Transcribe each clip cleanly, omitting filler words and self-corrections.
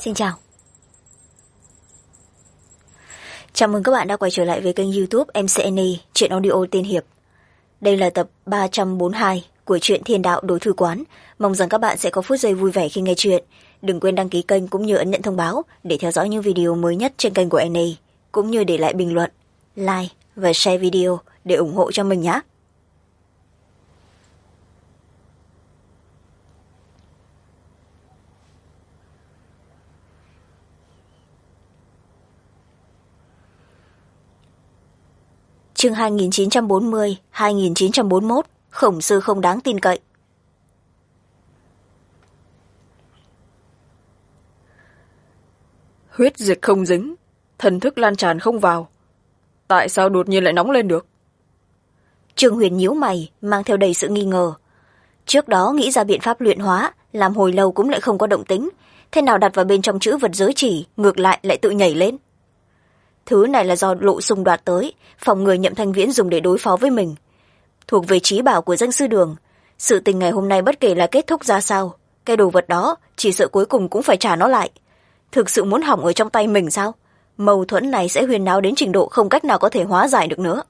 Xin chào. Chào mừng các bạn đã quay trở lại với kênh YouTube MCNE Truyện Audio Tiên Hiệp. Đây là tập 342 của truyện Thiên Đạo Đối Thư Quán. Mong rằng các bạn sẽ có phút giây vui vẻ khi nghe chuyện. Đừng quên đăng ký kênh cũng như ấn nhận thông báo để theo dõi những video mới nhất trên kênh của NE, cũng như để lại bình luận, like và share video để ủng hộ cho mình nhé. Chương 2940-2941, Khổng Sư không đáng tin cậy. Huyết dịch không dính, thần thức lan tràn không vào. Tại sao đột nhiên lại nóng lên được? Trương Huyền nhíu mày, mang theo đầy sự nghi ngờ. Trước đó nghĩ ra biện pháp luyện hóa, làm hồi lâu cũng lại không có động tính. Thế nào đặt vào bên trong chữ vật giới chỉ, ngược lại tự nhảy lên. Thứ này là do Lộ Sung đoạt tới, phòng người Nhậm Thanh Viễn dùng để đối phó với mình. Thuộc về trí bảo của danh sư đường. Sự tình ngày hôm nay bất kể là kết thúc ra sao, cái đồ vật đó chỉ sợ cuối cùng cũng phải trả nó lại. Thực sự muốn hỏng ở trong tay mình sao? Mâu thuẫn này sẽ huyền náo đến trình độ không cách nào có thể hóa giải được nữa.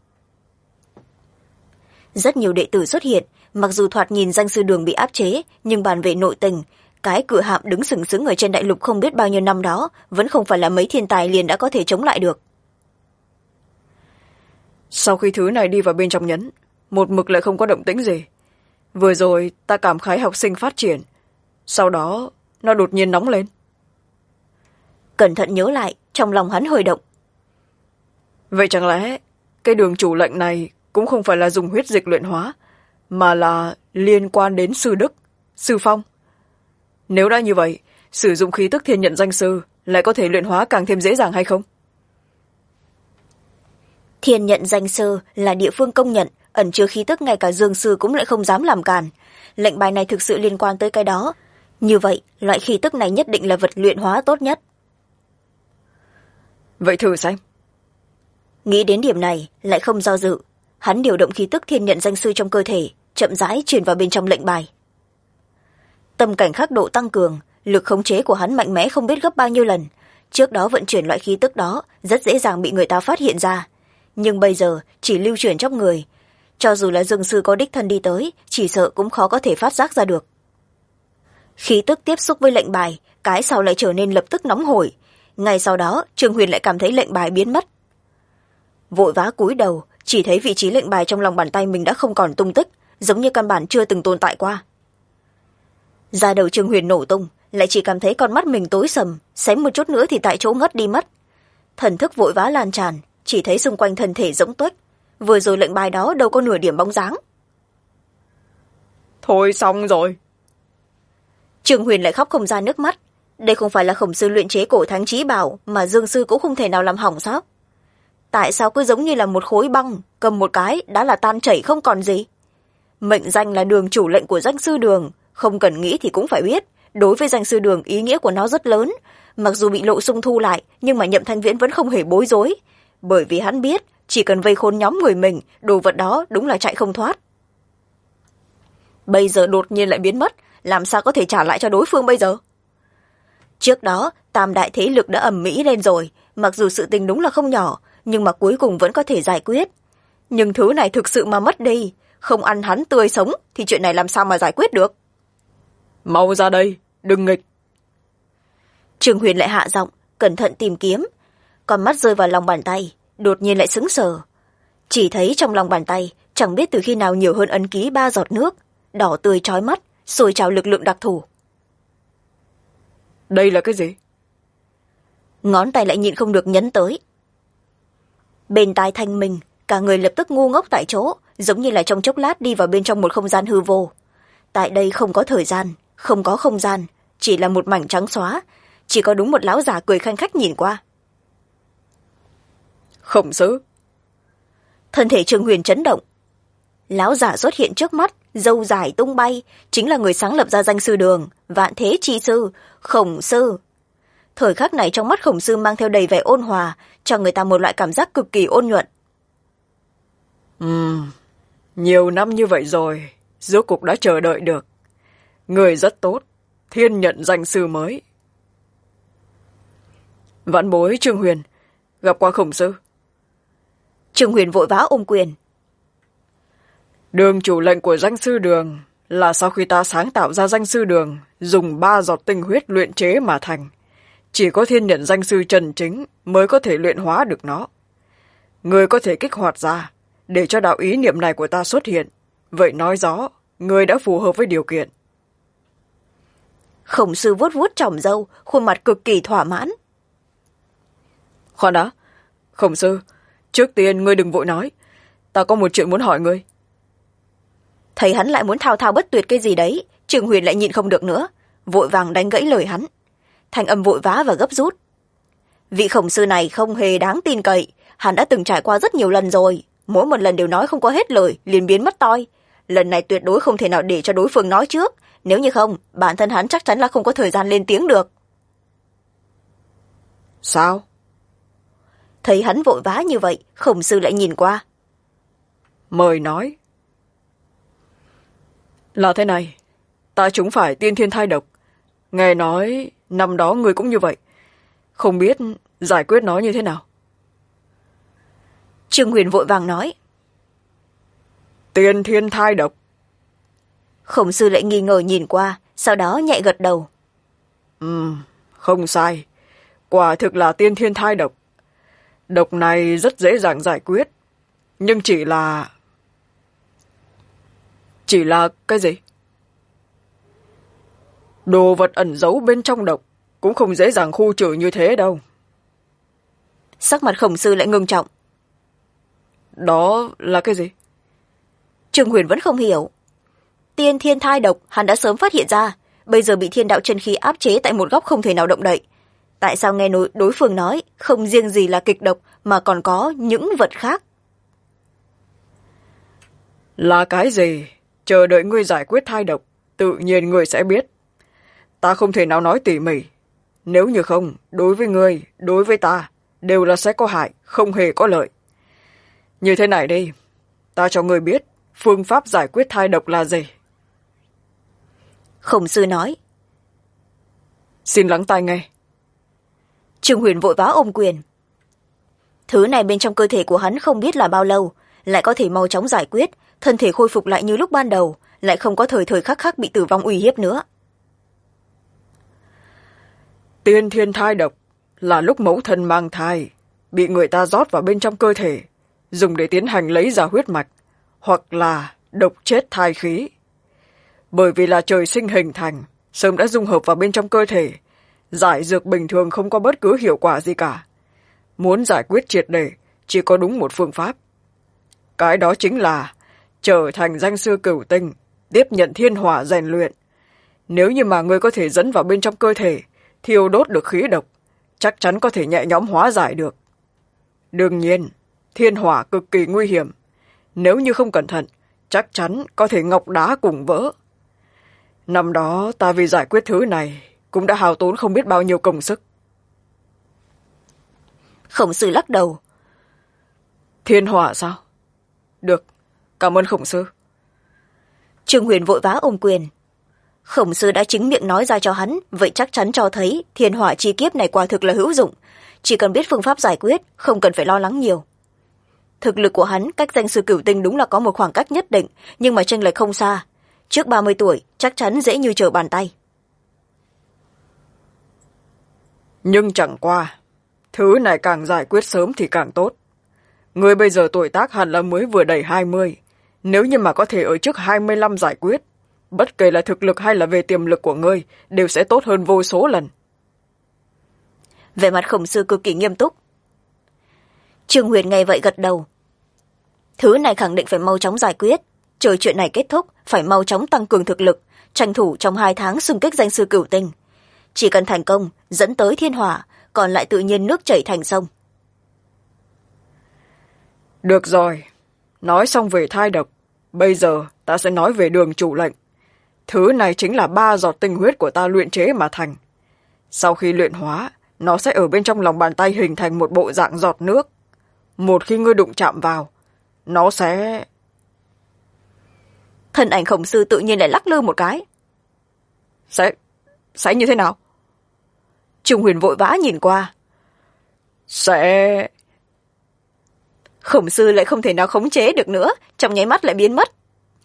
Rất nhiều đệ tử xuất hiện, mặc dù thoạt nhìn danh sư đường bị áp chế, nhưng bàn về nội tình, cái cự hạm đứng sừng sững ở trên đại lục không biết bao nhiêu năm đó vẫn không phải là mấy thiên tài liền đã có thể chống lại được. Sau khi thứ này đi vào bên trong nhẫn, một mực lại không có động tĩnh gì. Vừa rồi ta cảm khái học sinh phát triển, sau đó nó đột nhiên nóng lên. Cẩn thận nhớ lại, trong lòng hắn hơi động. Vậy chẳng lẽ cái đường chủ lệnh này cũng không phải là dùng huyết dịch luyện hóa, mà là liên quan đến sư đức, sư phong? Nếu đã như vậy, sử dụng khí tức thiên nhận danh sư lại có thể luyện hóa càng thêm dễ dàng hay không? Thiên nhận danh sư là địa phương công nhận, ẩn chứa khí tức ngay cả Dương sư cũng lại không dám làm cản. Lệnh bài này thực sự liên quan tới cái đó. Như vậy, loại khí tức này nhất định là vật luyện hóa tốt nhất. Vậy thử xem. Nghĩ đến điểm này, lại không do dự. Hắn điều động khí tức thiên nhận danh sư trong cơ thể, chậm rãi truyền vào bên trong lệnh bài. Tâm cảnh khắc độ tăng cường, lực khống chế của hắn mạnh mẽ không biết gấp bao nhiêu lần. Trước đó vận chuyển loại khí tức đó rất dễ dàng bị người ta phát hiện ra. Nhưng bây giờ chỉ lưu chuyển trong người. Cho dù là Dương sư có đích thân đi tới, chỉ sợ cũng khó có thể phát giác ra được. Khí tức tiếp xúc với lệnh bài, cái sau lại trở nên lập tức nóng hổi. Ngay sau đó, Trương Huyền lại cảm thấy lệnh bài biến mất. Vội vã cúi đầu, chỉ thấy vị trí lệnh bài trong lòng bàn tay mình đã không còn tung tích, giống như căn bản chưa từng tồn tại qua. Da đầu Trương Huyền nổ tung, lại chỉ cảm thấy con mắt mình tối sầm, xém một chút nữa thì tại chỗ ngất đi mất. Thần thức vội vã lan tràn, chỉ thấy xung quanh thân thể rỗng tuếch. Vừa rồi lệnh bài đó đâu có nửa điểm bóng dáng. Thôi xong rồi. Trương Huyền lại khóc không ra nước mắt. Đây không phải là Khổng sư luyện chế cổ thánh chí bảo mà Dương sư cũng không thể nào làm hỏng sao? Tại sao cứ giống như là một khối băng, cầm một cái đã là tan chảy không còn gì? Mệnh danh là đường chủ lệnh của danh sư đường, không cần nghĩ thì cũng phải biết, đối với danh sư đường ý nghĩa của nó rất lớn. Mặc dù bị Lộ Sung thu lại, nhưng mà Nhậm Thanh Viễn vẫn không hề bối rối, bởi vì hắn biết chỉ cần vây khốn nhóm người mình, đồ vật đó đúng là chạy không thoát. Bây giờ đột nhiên lại biến mất, làm sao có thể trả lại cho đối phương bây giờ? Trước đó tam đại thế lực đã ầm ĩ lên rồi, mặc dù sự tình đúng là không nhỏ, nhưng mà cuối cùng vẫn có thể giải quyết. Nhưng thứ này thực sự mà mất đi, không ăn hắn tươi sống thì chuyện này làm sao mà giải quyết được? Mau ra đây, đừng nghịch. Trương Huyền lại hạ giọng, cẩn thận tìm kiếm. Con mắt rơi vào lòng bàn tay, đột nhiên lại sững sờ. Chỉ thấy trong lòng bàn tay chẳng biết từ khi nào nhiều hơn ấn ký 3 giọt nước, đỏ tươi chói mắt, sôi trào lực lượng đặc thù. Đây là cái gì? Ngón tay lại nhịn không được nhấn tới. Bên tai thanh minh, cả người lập tức ngu ngốc tại chỗ, giống như là trong chốc lát đi vào bên trong một không gian hư vô. Tại đây không có thời gian, không có không gian, chỉ là một mảnh trắng xóa, chỉ có đúng một lão già cười khanh khách nhìn qua. Khổng sư. Thân thể Trương Huyền chấn động. Lão giả xuất hiện trước mắt, râu dài tung bay, chính là người sáng lập ra danh sư đường, vạn thế chi sư, Khổng sư. Thời khắc này trong mắt Khổng sư mang theo đầy vẻ ôn hòa, cho người ta một loại cảm giác cực kỳ ôn nhuận. Nhiều năm như vậy rồi, rốt cuộc đã chờ đợi được. Người rất tốt, thiên nhận danh sư mới. Vãn bối Trương Huyền, gặp qua Khổng sư. Trương Huyền vội vã ôm quyền. Đường chủ lệnh của danh sư đường là sau khi ta sáng tạo ra danh sư đường dùng 3 giọt tinh huyết luyện chế mà thành. Chỉ có thiên nhận danh sư Trần Chính mới có thể luyện hóa được nó. Người có thể kích hoạt ra để cho đạo ý niệm này của ta xuất hiện. Vậy nói rõ, người đã phù hợp với điều kiện. Khổng sư vuốt vuốt tròm râu, khuôn mặt cực kỳ thỏa mãn. Khoan đã, Khổng sư, trước tiên ngươi đừng vội nói. Ta có một chuyện muốn hỏi ngươi. Thấy hắn lại muốn thao thao bất tuyệt cái gì đấy, Trương Huyền lại nhịn không được nữa, vội vàng đánh gãy lời hắn. Thanh âm vội vã và gấp rút. Vị khổng sư này không hề đáng tin cậy, hắn đã từng trải qua rất nhiều lần rồi, mỗi một lần đều nói không có hết lời, liền biến mất toi. Lần này tuyệt đối không thể nào để cho đối phương nói trước, nếu như không, bản thân hắn chắc chắn là không có thời gian lên tiếng được. Sao? Thấy hắn vội vã như vậy, khổng sư lại nhìn qua. Mời nói. Là thế này, ta trúng phải tiên thiên thai độc. Nghe nói năm đó người cũng như vậy. Không biết giải quyết nó như thế nào? Trương Huyền vội vàng nói. Tiên thiên thai độc. Khổng sư lại nghi ngờ nhìn qua, sau đó nhẹ gật đầu. Không sai. Quả thực là tiên thiên thai độc. Độc này rất dễ dàng giải quyết. Nhưng chỉ là cái gì? Đồ vật ẩn giấu bên trong độc cũng không dễ dàng khu trừ như thế đâu. Sắc mặt khổng sư lại ngưng trọng. Đó là cái gì? Trương Huyền vẫn không hiểu. Tiên thiên thai độc hắn đã sớm phát hiện ra, bây giờ bị thiên đạo chân khí áp chế tại một góc không thể nào động đậy. Tại sao nghe đối phương nói không riêng gì là kịch độc mà còn có những vật khác? Là cái gì? Chờ đợi ngươi giải quyết thai độc, tự nhiên ngươi sẽ biết. Ta không thể nào nói tỉ mỉ. Nếu như không, đối với ngươi, đối với ta, đều là sẽ có hại, không hề có lợi. Như thế này đi, ta cho ngươi biết phương pháp giải quyết thai độc là gì. Khổng sư nói. Xin lắng tai nghe. Trương Huyền vội vã ôm quyền. Thứ này bên trong cơ thể của hắn không biết là bao lâu, lại có thể mau chóng giải quyết, thân thể khôi phục lại như lúc ban đầu, lại không có thời khắc khắc bị tử vong uy hiếp nữa. Tiên thiên thai độc là lúc mẫu thân mang thai, bị người ta rót vào bên trong cơ thể, dùng để tiến hành lấy ra huyết mạch, hoặc là độc chết thai khí. Bởi vì là trời sinh hình thành, sớm đã dung hợp vào bên trong cơ thể, giải dược bình thường không có bất cứ hiệu quả gì cả. Muốn giải quyết triệt để, chỉ có đúng một phương pháp. Cái đó chính là trở thành danh sư cửu tinh, tiếp nhận thiên hỏa rèn luyện. Nếu như mà ngươi có thể dẫn vào bên trong cơ thể, thiêu đốt được khí độc, chắc chắn có thể nhẹ nhõm hóa giải được. Đương nhiên, thiên hỏa cực kỳ nguy hiểm. Nếu như không cẩn thận, chắc chắn có thể ngọc đá cùng vỡ. Năm đó ta vì giải quyết thứ này cũng đã hao tốn không biết bao nhiêu công sức. Khổng sư lắc đầu. Thiên hỏa sao? Được, cảm ơn khổng sư. Trương Huyền vội vã ôm quyền. Khổng sư đã chính miệng nói ra cho hắn, vậy chắc chắn cho thấy thiên hỏa chi kiếp này quả thực là hữu dụng. Chỉ cần biết phương pháp giải quyết, không cần phải lo lắng nhiều. Thực lực của hắn cách danh sư cửu tinh đúng là có một khoảng cách nhất định, nhưng mà chênh lệch không xa. Trước 30 tuổi, chắc chắn dễ như trở bàn tay. Nhưng chẳng qua, thứ này càng giải quyết sớm thì càng tốt. Ngươi bây giờ tuổi tác hẳn là mới vừa đầy 20. Nếu như mà có thể ở trước 25 giải quyết, bất kể là thực lực hay là về tiềm lực của ngươi, đều sẽ tốt hơn vô số lần. Vẻ mặt khổng sư cực kỳ nghiêm túc. Trương Huyền nghe vậy gật đầu. Thứ này khẳng định phải mau chóng giải quyết. Chờ chuyện này kết thúc, phải mau chóng tăng cường thực lực, tranh thủ trong 2 tháng xung kích danh sư cửu tinh. Chỉ cần thành công, dẫn tới thiên hỏa, còn lại tự nhiên nước chảy thành sông. Được rồi, nói xong về thai độc, bây giờ ta sẽ nói về đường chủ lệnh. Thứ này chính là 3 giọt tinh huyết của ta luyện chế mà thành. Sau khi luyện hóa, nó sẽ ở bên trong lòng bàn tay hình thành một bộ dạng giọt nước. Một khi ngươi đụng chạm vào, nó sẽ... Thân ảnh khổng sư tự nhiên lại lắc lư một cái. Sẽ như thế nào? Trương Huyền vội vã nhìn qua. sẽ... Khổng sư lại không thể nào khống chế được nữa, trong nháy mắt lại biến mất.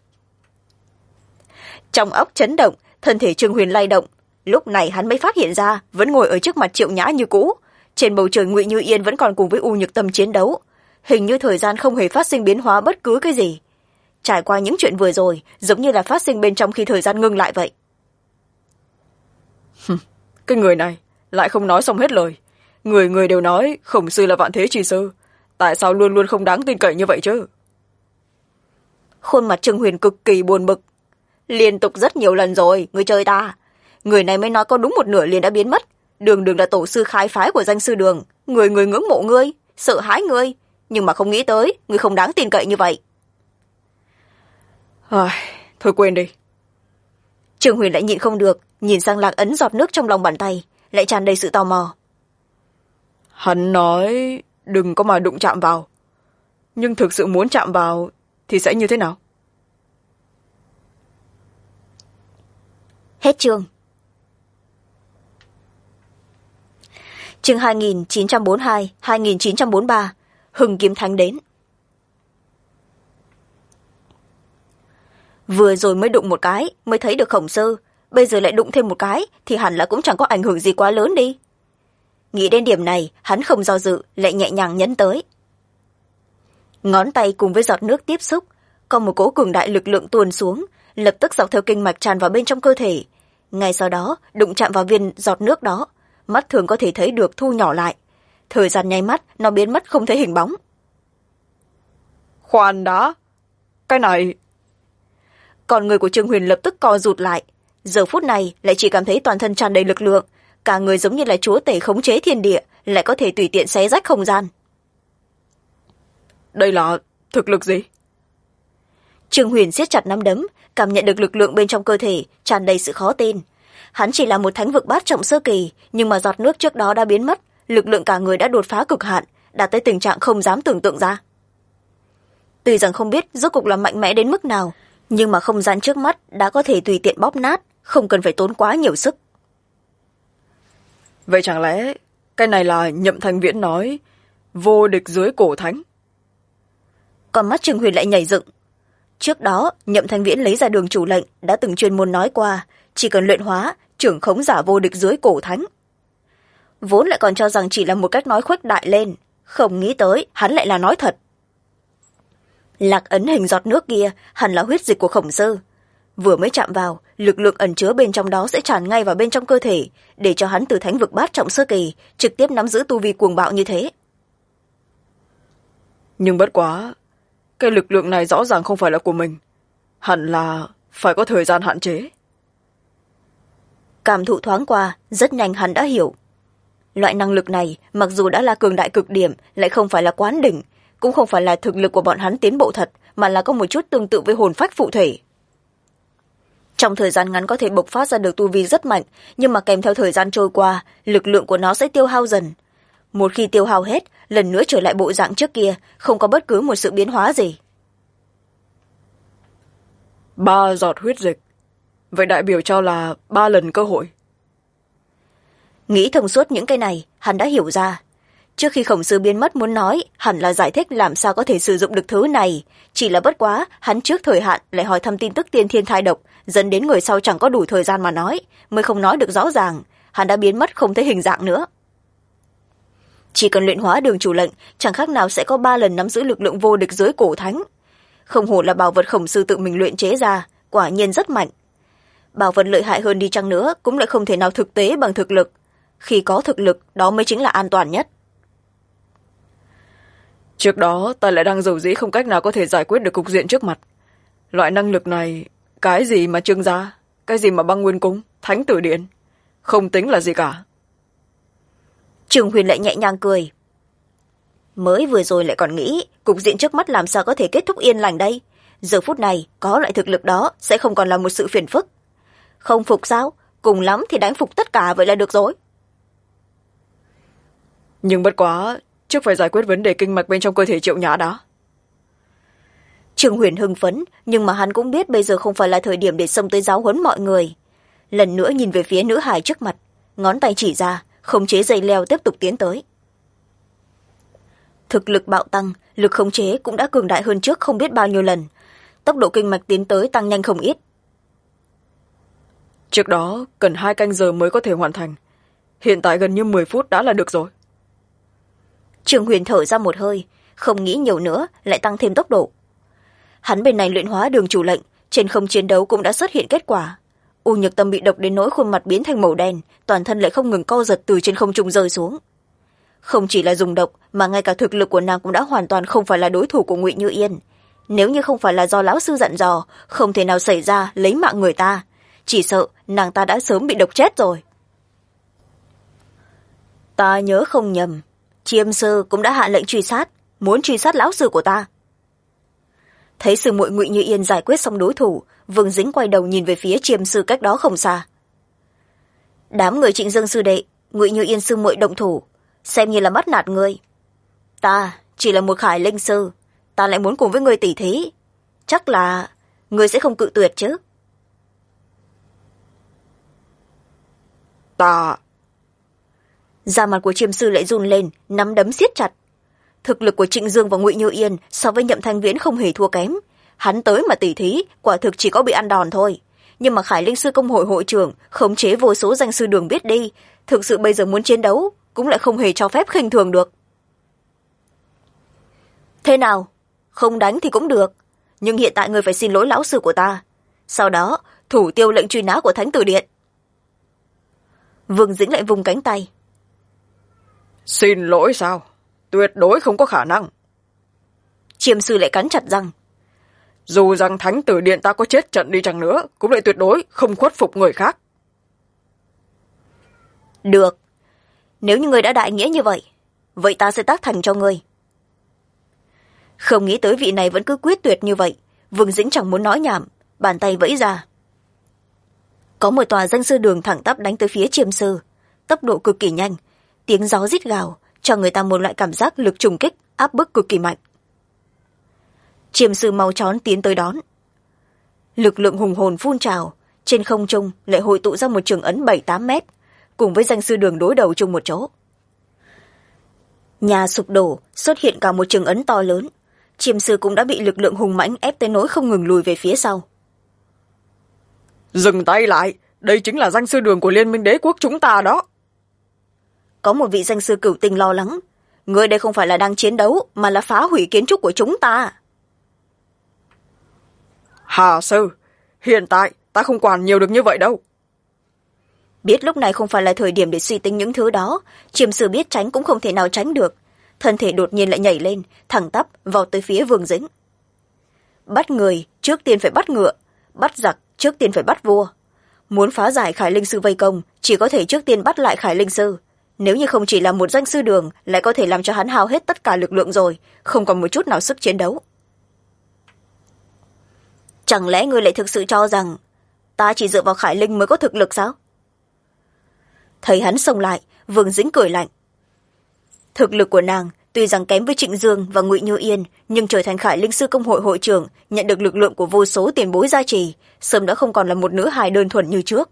Trong óc chấn động, thân thể Trương Huyền lay động. Lúc này hắn mới phát hiện ra vẫn ngồi ở trước mặt Triệu Nhã như cũ. Trên bầu trời Ngụy Như Yên vẫn còn cùng với U Nhược Tâm chiến đấu. Hình như thời gian không hề phát sinh biến hóa bất cứ cái gì. Trải qua những chuyện vừa rồi, giống như là phát sinh bên trong khi thời gian ngưng lại vậy. Cái người này lại không nói xong hết lời. Người người đều nói Khổng sư là vạn thế chi sư. Tại sao luôn luôn không đáng tin cậy như vậy chứ? Khuôn mặt Trương Huyền cực kỳ buồn bực. Liên tục rất nhiều lần rồi, người chơi ta. Người này mới nói có đúng một nửa liền đã biến mất. Đường Đường là tổ sư khai phái của danh sư Đường. Người người ngưỡng mộ ngươi, sợ hãi ngươi. Nhưng mà không nghĩ tới, ngươi không đáng tin cậy như vậy. Thôi quên đi. Trương Huyền lại nhịn không được, nhìn sang Lạc Ấn giọt nước trong lòng bàn tay, lại tràn đầy sự tò mò. Hắn nói đừng có mà đụng chạm vào. Nhưng thực sự muốn chạm vào thì sẽ như thế nào? Hết chương. Chương 2942-2943, Hưng Kiếm Thánh đến. Vừa rồi mới đụng một cái, mới thấy được Khổng sư, bây giờ lại đụng thêm một cái, thì hẳn là cũng chẳng có ảnh hưởng gì quá lớn đi. Nghĩ đến điểm này, hắn không do dự, lại nhẹ nhàng nhấn tới. Ngón tay cùng với giọt nước tiếp xúc, có một cỗ cường đại lực lượng tuôn xuống, lập tức dọc theo kinh mạch tràn vào bên trong cơ thể. Ngay sau đó, đụng chạm vào viên giọt nước đó, mắt thường có thể thấy được thu nhỏ lại. Thời gian nháy mắt, nó biến mất không thấy hình bóng. Khoan đã, cái này... Còn người của Trương Huyền lập tức co rụt lại. Giờ phút này lại chỉ cảm thấy toàn thân tràn đầy lực lượng, cả người giống như là chúa tể khống chế thiên địa, lại có thể tùy tiện xé rách không gian. Đây là thực lực gì? Trương Huyền siết chặt nắm đấm, cảm nhận được lực lượng bên trong cơ thể, tràn đầy sự khó tin. Hắn chỉ là một thánh vực bát trọng sơ kỳ, nhưng mà giọt nước trước đó đã biến mất, lực lượng cả người đã đột phá cực hạn, đạt tới tình trạng không dám tưởng tượng ra. Tuy rằng không biết rốt cục là mạnh mẽ đến mức nào, nhưng mà không gian trước mắt đã có thể tùy tiện bóp nát, không cần phải tốn quá nhiều sức. Vậy chẳng lẽ cái này là Nhậm Thanh Viễn nói vô địch dưới cổ thánh? Con mắt Trương Huyền lại nhảy dựng. Trước đó, Nhậm Thanh Viễn lấy ra Đường chủ lệnh đã từng chuyên môn nói qua, chỉ cần luyện hóa, trưởng khống giả vô địch dưới cổ thánh. Vốn lại còn cho rằng chỉ là một cách nói khuếch đại lên, không nghĩ tới hắn lại là nói thật. Lạc ấn hình giọt nước kia hẳn là huyết dịch của Khổng sư. Vừa mới chạm vào, lực lượng ẩn chứa bên trong đó sẽ tràn ngay vào bên trong cơ thể, để cho hắn từ thánh vực bát trọng sơ kỳ trực tiếp nắm giữ tu vi cuồng bạo như thế. Nhưng bất quá, cái lực lượng này rõ ràng không phải là của mình, hẳn là phải có thời gian hạn chế. Cảm thụ thoáng qua, rất nhanh hắn đã hiểu. Loại năng lực này mặc dù đã là cường đại cực điểm, lại không phải là quán đỉnh, cũng không phải là thực lực của bọn hắn tiến bộ thật, mà là có một chút tương tự với hồn phách phụ thể. Trong thời gian ngắn có thể bộc phát ra được tu vi rất mạnh, nhưng mà kèm theo thời gian trôi qua, lực lượng của nó sẽ tiêu hao dần. Một khi tiêu hao hết, lần nữa trở lại bộ dạng trước kia, không có bất cứ một sự biến hóa gì. 3 giọt huyết dịch, vậy đại biểu cho là 3 lần cơ hội. Nghĩ thông suốt những cái này, hắn đã hiểu ra. Trước khi Khổng sư biến mất muốn nói, hẳn là giải thích làm sao có thể sử dụng được thứ này. Chỉ là bất quá, hắn trước thời hạn lại hỏi thăm tin tức tiên thiên thai độc, dẫn đến người sau chẳng có đủ thời gian mà nói, mới không nói được rõ ràng. Hắn đã biến mất không thấy hình dạng nữa. Chỉ cần luyện hóa Đường chủ lệnh, chẳng khác nào sẽ có 3 lần nắm giữ lực lượng vô địch dưới cổ thánh. Không hổ là bảo vật Khổng sư tự mình luyện chế ra, quả nhiên rất mạnh. Bảo vật lợi hại hơn đi chăng nữa cũng lại không thể nào thực tế bằng thực lực. Khi có thực lực, đó mới chính là an toàn nhất. Trước đó ta lại đang dầu dĩ không cách nào có thể giải quyết được cục diện trước mặt. Loại năng lực này, cái gì mà Trương gia, cái gì mà Băng Nguyên Cung, Thánh Tử Điện, không tính là gì cả. Trương Huyền lại nhẹ nhàng cười. Mới vừa rồi lại còn nghĩ cục diện trước mắt làm sao có thể kết thúc yên lành đây. Giờ phút này có loại thực lực đó sẽ không còn là một sự phiền phức. Không phục sao? Cùng lắm thì đánh phục tất cả vậy là được rồi. Nhưng bất quá, trước phải giải quyết vấn đề kinh mạch bên trong cơ thể Triệu Nhã đã. Trương Huyền hưng phấn, nhưng mà hắn cũng biết bây giờ không phải là thời điểm để xông tới giáo huấn mọi người. Lần nữa nhìn về phía nữ hài trước mặt, ngón tay chỉ ra, khống chế dây leo tiếp tục tiến tới. thực lực bạo tăng, lực khống chế cũng đã cường đại hơn trước không biết bao nhiêu lần, tốc độ kinh mạch tiến tới tăng nhanh không ít. Trước đó cần 2 canh giờ mới có thể hoàn thành, hiện tại gần như 10 phút đã là được rồi. Trương Huyền thở ra một hơi, không nghĩ nhiều nữa, lại tăng thêm tốc độ. Hắn bên này luyện hóa đường chủ lệnh, trên không chiến đấu cũng đã xuất hiện kết quả. U Nhược Tâm bị độc đến nỗi khuôn mặt biến thành màu đen, toàn thân lại không ngừng co giật từ trên không trung rơi xuống. Không chỉ là dùng độc, mà ngay cả thực lực của nàng cũng đã hoàn toàn không phải là đối thủ của Ngụy Như Yên. Nếu như không phải là do lão sư dặn dò, không thể nào xảy ra lấy mạng người ta, chỉ sợ nàng ta đã sớm bị độc chết rồi. Ta nhớ không nhầm, Chiêm sư cũng đã hạ lệnh truy sát, muốn truy sát lão sư của ta. Thấy sư muội Ngụy Như Yên giải quyết xong đối thủ, Vương Dĩnh quay đầu nhìn về phía Chiêm sư cách đó không xa. Đám người Trịnh Dương sư đệ, Ngụy Như Yên sư muội động thủ, xem như là bắt nạt ngươi. Ta chỉ là một Khải Linh sư, ta lại muốn cùng với ngươi tỉ thí, chắc là ngươi sẽ không cự tuyệt chứ? Ta... Da mặt của Chiêm sư lại run lên, nắm đấm siết chặt. Thực lực của Trịnh Dương và Ngụy Như Yên so với Nhậm Thanh Viễn không hề thua kém. Hắn tới mà tỉ thí, quả thực chỉ có bị ăn đòn thôi. Nhưng mà Khải Linh sư công hội hội trưởng khống chế vô số danh sư đường biết đi, thực sự bây giờ muốn chiến đấu cũng lại không hề cho phép khinh thường được. Thế nào? Không đánh thì cũng được, nhưng hiện tại ngươi phải xin lỗi lão sư của ta. Sau đó, thủ tiêu lệnh truy nã của Thánh Tử Điện. Vương Dĩnh lại vùng cánh tay. Xin lỗi sao? Tuyệt đối không có khả năng. Chiêm sư lại cắn chặt răng. Dù rằng Thánh Tử Điện ta có chết trận đi chăng nữa, cũng lại tuyệt đối không khuất phục người khác. Được. Nếu như ngươi đã đại nghĩa như vậy, vậy ta sẽ tác thành cho ngươi. Không nghĩ tới vị này vẫn cứ quyết tuyệt như vậy, Vương Dĩnh chẳng muốn nói nhảm, bàn tay vẫy ra. Có một tòa danh sư đường thẳng tắp đánh tới phía Chiêm sư, tốc độ cực kỳ nhanh, tiếng gió rít gào cho người ta một loại cảm giác lực trùng kích áp bức cực kỳ mạnh. Chiêm sư mau chóng tiến tới đón. Lực lượng hùng hồn phun trào, trên không trung lại hội tụ ra một trường ấn 7-8 mét, cùng với danh sư đường đối đầu chung một chỗ. Nhà sụp đổ, xuất hiện cả một trường ấn to lớn. Chiêm sư cũng đã bị lực lượng hùng mãnh ép tới nỗi không ngừng lùi về phía sau. Dừng tay lại, đây chính là danh sư đường của Liên minh đế quốc chúng ta đó. Có một vị danh sư cửu tình lo lắng. Ngươi đây không phải là đang chiến đấu, mà là phá hủy kiến trúc của chúng ta. Hà sư, hiện tại ta không quản nhiều được như vậy đâu. Biết lúc này không phải là thời điểm để suy tính những thứ đó, Chiêm sư biết tránh cũng không thể nào tránh được. Thân thể đột nhiên lại nhảy lên, thẳng tắp vào tới phía Vương Dĩnh. Bắt người, trước tiên phải bắt ngựa. Bắt giặc, trước tiên phải bắt vua. Muốn phá giải Khải Linh sư vây công, chỉ có thể trước tiên bắt lại Khải Linh sư. Nếu như không chỉ là một danh sư đường, lại có thể làm cho hắn hao hết tất cả lực lượng rồi, không còn một chút nào sức chiến đấu. Chẳng lẽ ngươi lại thực sự cho rằng ta chỉ dựa vào Khải Linh mới có thực lực sao? Thấy hắn xông lại, Vương Dĩnh cười lạnh. Thực lực của nàng tuy rằng kém với Trịnh Dương và Ngụy Như Yên, nhưng trở thành Khải Linh sư công hội hội trưởng, nhận được lực lượng của vô số tiền bối gia trì, sớm đã không còn là một nữ hài đơn thuần như trước.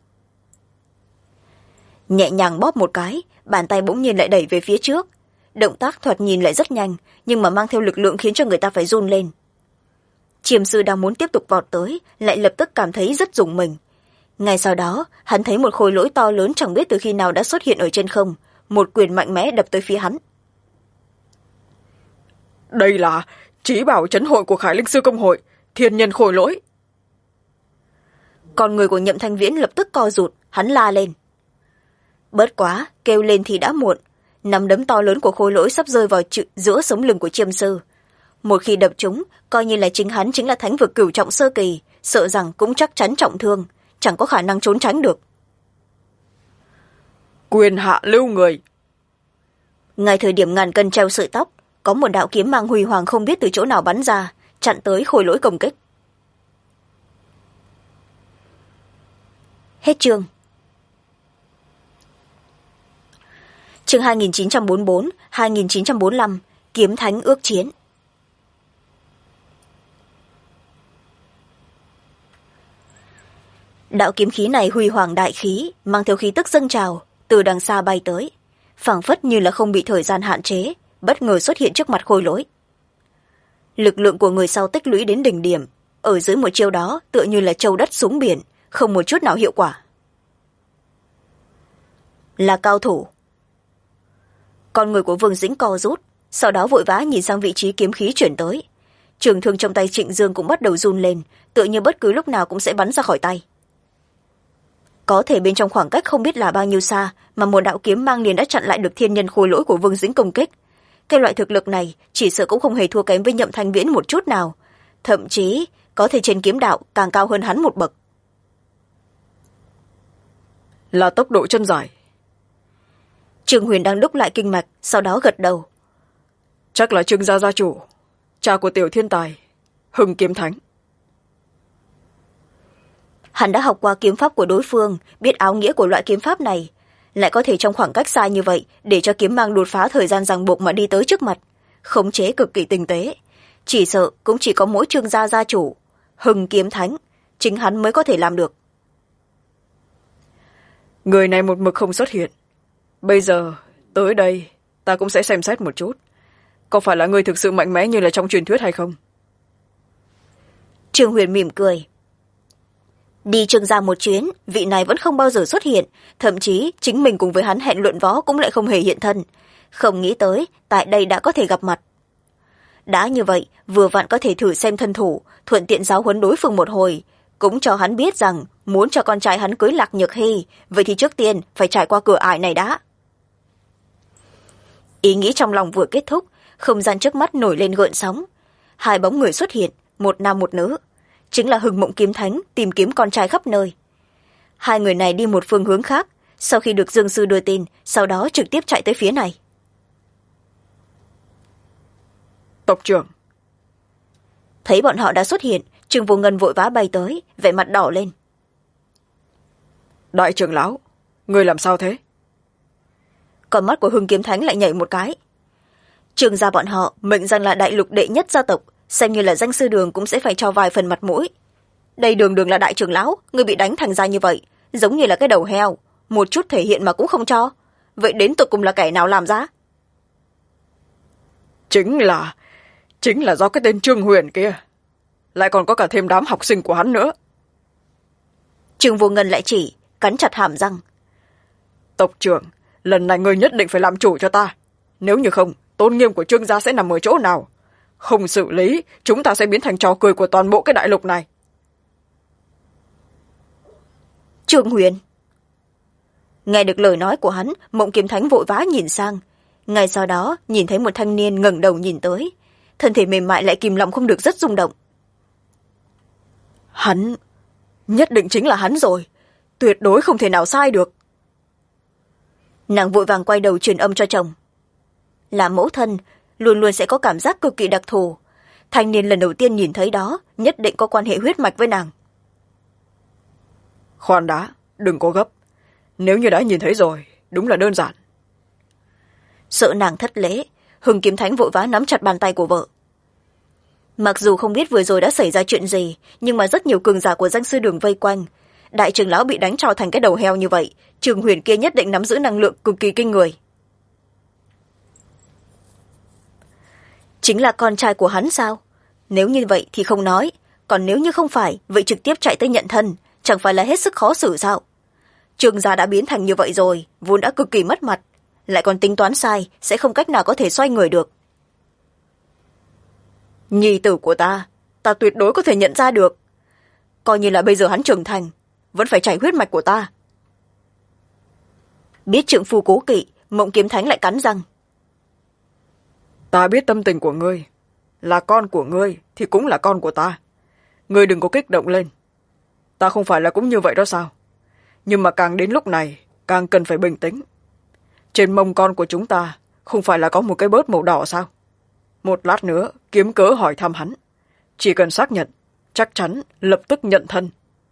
Nhẹ nhàng bóp một cái, bàn tay bỗng nhiên lại đẩy về phía trước. Động tác thoạt nhìn lại rất nhanh, nhưng mà mang theo lực lượng khiến cho người ta phải run lên. Chiêm sư đang muốn tiếp tục vọt tới, lại lập tức cảm thấy rất rùng mình. Ngay sau đó, hắn thấy một khối lỗi to lớn chẳng biết từ khi nào đã xuất hiện ở trên không, một quyền mạnh mẽ đập tới phía hắn. Đây là trí bảo trấn hội của Khải Linh sư công hội, thiên nhân khôi lỗi. Con người của Nhậm Thanh Viễn lập tức co rụt, hắn la lên. Bớt quá, kêu lên thì đã muộn. Nắm đấm to lớn của khôi lỗi sắp rơi vào giữa sống lưng của Chiêm sư. Một khi đập chúng, coi như là chính hắn chính là thánh vực cửu trọng sơ kỳ, sợ rằng cũng chắc chắn trọng thương, chẳng có khả năng trốn tránh được. Quyền hạ lưu người. Ngay thời điểm ngàn cân treo sợi tóc, có một đạo kiếm mang huy hoàng không biết từ chỗ nào bắn ra, chặn tới khôi lỗi công kích. Hết chương. Chương 2944-2945, Kiếm Thánh ước chiến. Đạo kiếm khí này huy hoàng đại khí, mang theo khí tức dâng trào, từ đằng xa bay tới, phảng phất như là không bị thời gian hạn chế, bất ngờ xuất hiện trước mặt khôi lỗi. Lực lượng của người sau tích lũy đến đỉnh điểm, ở dưới một chiêu đó tựa như là châu đất xuống biển, không một chút nào hiệu quả. Là cao thủ. Con người của Vương Dĩnh co rút, sau đó vội vã nhìn sang vị trí kiếm khí chuyển tới. Trường thương trong tay Trịnh Dương cũng bắt đầu run lên, tựa như bất cứ lúc nào cũng sẽ bắn ra khỏi tay. Có thể bên trong khoảng cách không biết là bao nhiêu xa mà một đạo kiếm mang liền đã chặn lại được thiên nhân khôi lỗi của Vương Dĩnh công kích. Cái loại thực lực này chỉ sợ cũng không hề thua kém với Nhậm Thanh Viễn một chút nào, thậm chí có thể trên kiếm đạo càng cao hơn hắn một bậc. Là tốc độ chân dài. Trương Huyền đang đúc lại kinh mạch, sau đó gật đầu. Chắc là Trương gia gia chủ, cha của tiểu thiên tài Hưng Kiếm Thánh. Hắn đã học qua kiếm pháp của đối phương, biết áo nghĩa của loại kiếm pháp này, lại có thể trong khoảng cách xa như vậy để cho kiếm mang đột phá thời gian ràng buộc mà đi tới trước mặt, khống chế cực kỳ tinh tế. Chỉ sợ cũng chỉ có mỗi Trương gia gia chủ Hưng Kiếm Thánh chính hắn mới có thể làm được. Người này một mực không xuất hiện, bây giờ tới đây ta cũng sẽ xem xét một chút, có phải là người thực sự mạnh mẽ như là trong truyền thuyết hay không. Trương Huyền mỉm cười. Đi Trương gia một chuyến, vị này vẫn không bao giờ xuất hiện, thậm chí chính mình cùng với hắn hẹn luận võ cũng lại không hề hiện thân. Không nghĩ tới tại đây đã có thể gặp mặt. Đã như vậy, vừa vặn có thể thử xem thân thủ, thuận tiện giáo huấn đối phương một hồi, cũng cho hắn biết rằng muốn cho con trai hắn cưới Lạc Nhược Hy, vậy thì trước tiên phải trải qua cửa ải này đã. Ý nghĩ trong lòng vừa kết thúc, không gian trước mắt nổi lên gợn sóng. Hai bóng người xuất hiện, một nam một nữ, chính là Hưng Mộng Kiếm Thánh tìm kiếm con trai khắp nơi. Hai người này đi một phương hướng khác, sau khi được Dương sư đưa tin, sau đó trực tiếp chạy tới phía này. Tộc trưởng. Thấy bọn họ đã xuất hiện, Trương Vô Ngân vội vã bay tới, vẻ mặt đỏ lên. Đại trưởng lão, người làm sao thế? Con mắt của Hưng Kiếm Thánh lại nhảy một cái. Trương gia bọn họ mệnh danh là đại lục đệ nhất gia tộc, xem như là danh sư Đường cũng sẽ phải cho vài phần mặt mũi. Đây đường đường là đại trưởng lão, người bị đánh thành ra như vậy, giống như là cái đầu heo, một chút thể hiện mà cũng không cho. Vậy đến tụt cùng là kẻ nào làm ra? Chính là do cái tên Trương Huyền kia, lại còn có cả thêm đám học sinh của hắn nữa. Trương Vô Ngân lại chỉ, cắn chặt hàm răng. Tộc trưởng, lần này người nhất định phải làm chủ cho ta, nếu như không tôn nghiêm của Trương gia sẽ nằm ở chỗ nào? Không xử lý, chúng ta sẽ biến thành trò cười của toàn bộ cái đại lục này. Trương Huyền. Nghe được lời nói của hắn, Mộng Kiếm Thánh vội vã nhìn sang. Ngay sau đó nhìn thấy một thanh niên ngẩng đầu nhìn tới, thân thể mềm mại lại kìm lòng không được rất rung động. Hắn, nhất định chính là hắn rồi, tuyệt đối không thể nào sai được. Nàng vội vàng quay đầu truyền âm cho chồng. Là mẫu thân, luôn luôn sẽ có cảm giác cực kỳ đặc thù. Thanh niên lần đầu tiên nhìn thấy đó, nhất định có quan hệ huyết mạch với nàng. Khoan đã, đừng có gấp. Nếu như đã nhìn thấy rồi, đúng là đơn giản. Sợ nàng thất lễ, Hưng Kiếm Thánh vội vã nắm chặt bàn tay của vợ. Mặc dù không biết vừa rồi đã xảy ra chuyện gì, nhưng mà rất nhiều cường giả của danh sư Đường vây quanh. Đại trưởng lão bị đánh cho thành cái đầu heo như vậy, Trương Huyền kia nhất định nắm giữ năng lượng cực kỳ kinh người. Chính là con trai của hắn sao? Nếu như vậy thì không nói, còn nếu như không phải, vậy trực tiếp chạy tới nhận thân, chẳng phải là hết sức khó xử sao? Trương gia đã biến thành như vậy rồi, vốn đã cực kỳ mất mặt, lại còn tính toán sai, sẽ không cách nào có thể xoay người được. Nhi tử của ta tuyệt đối có thể nhận ra được. Coi như là bây giờ hắn trưởng thành, vẫn phải chảy huyết mạch của ta. Biết trượng phu cố kỵ, Mộng Kiếm Thánh lại cắn răng. Ta biết tâm tình của ngươi, là con của ngươi thì cũng là con của ta. Ngươi đừng có kích động lên. Ta không phải là cũng như vậy đó sao? Nhưng mà càng đến lúc này, càng cần phải bình tĩnh. Trên mông con của chúng ta, không phải là có một cái bớt màu đỏ sao? Một lát nữa, kiếm cớ hỏi thăm hắn. Chỉ cần xác nhận, chắc chắn lập tức nhận thân.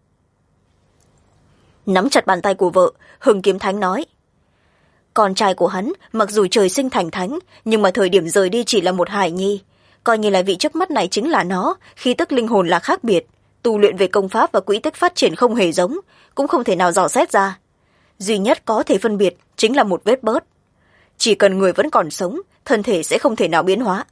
Nắm chặt bàn tay của vợ, Hưng Kiếm Thánh nói. Con trai của hắn, mặc dù trời sinh thành thánh, nhưng mà thời điểm rời đi chỉ là một hài nhi. Coi như là vị trước mắt này chính là nó, khí tức linh hồn là khác biệt. Tu luyện về công pháp và quỹ tích phát triển không hề giống, cũng không thể nào dò xét ra. Duy nhất có thể phân biệt chính là một vết bớt. chỉ cần người vẫn còn sống, thân thể sẽ không thể nào biến hóa.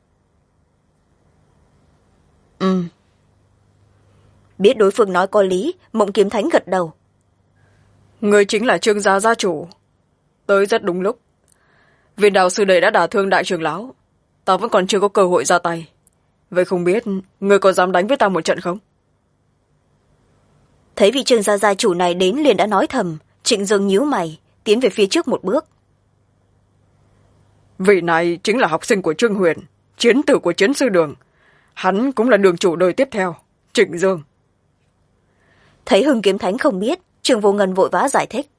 Biết đối phương nói có lý, Mộng Kiếm Thánh gật đầu. Người chính là Trương gia gia chủ. Tới rất đúng lúc. Viên đạo sư đệ đã đả thương đại trưởng lão, ta vẫn còn chưa có cơ hội ra tay. Vậy không biết người có dám đánh với ta một trận không? Thấy vị Trương gia gia chủ này đến liền đã nói thầm, Trịnh Dương nhíu mày, tiến về phía trước một bước. Vị này chính là học sinh của Trương Huyền, chiến tử của chiến sư đường. Hắn cũng là đường chủ đời tiếp theo, Trịnh Dương. Thấy Hưng Kiếm Thánh không biết, Trương Vô Ngân vội vã giải thích.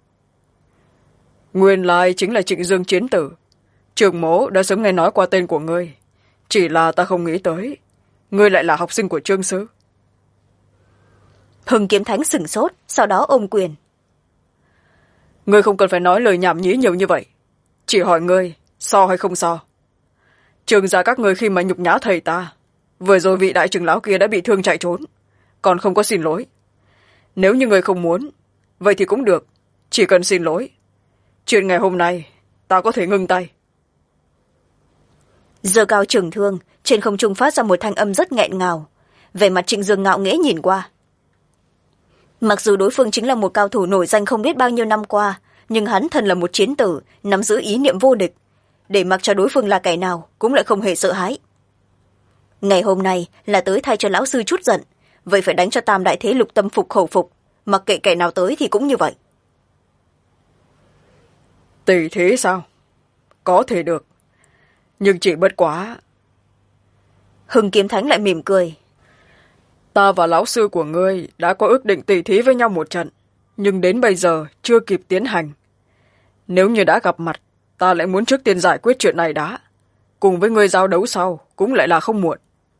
Nguyên lai chính là Trịnh Dương chiến tử. Trường mố đã sớm nghe nói qua tên của ngươi. Chỉ là ta không nghĩ tới, ngươi lại là học sinh của Trương sư. Hưng Kiếm Thánh sửng sốt, sau đó ôm quyền. Ngươi không cần phải nói lời nhảm nhí nhiều như vậy. Chỉ hỏi ngươi, so hay không so? Trương gia các ngươi khi mà nhục nhã thầy ta, vừa rồi vị đại trưởng lão kia đã bị thương chạy trốn, còn không có xin lỗi. Nếu như ngươi không muốn, vậy thì cũng được, chỉ cần xin lỗi. Chuyện ngày hôm nay, ta có thể ngưng tay. Giơ cao trường thương, trên không trung phát ra một thanh âm rất nghẹn ngào. Vẻ mặt Trịnh Dương ngạo nghễ nhìn qua. Mặc dù đối phương chính là một cao thủ nổi danh không biết bao nhiêu năm qua, nhưng hắn thân là một chiến tử, nắm giữ ý niệm vô địch. Để mặc cho đối phương là kẻ nào, cũng lại không hề sợ hãi. Ngày hôm nay là tới thay cho lão sư chút giận, vậy phải đánh cho tam đại thế lục tâm phục khẩu phục, mặc kệ kẻ nào tới thì cũng như vậy. Tỷ thế sao? Có thể được. Nhưng chỉ bất quá. Hưng Kiếm Thánh lại mỉm cười. Ta và lão sư của ngươi đã có ước định tỷ thí với nhau một trận, nhưng đến bây giờ chưa kịp tiến hành. Nếu như đã gặp mặt, ta lại muốn trước tiên giải quyết chuyện này đã. Cùng với ngươi giao đấu sau, cũng lại là không muộn.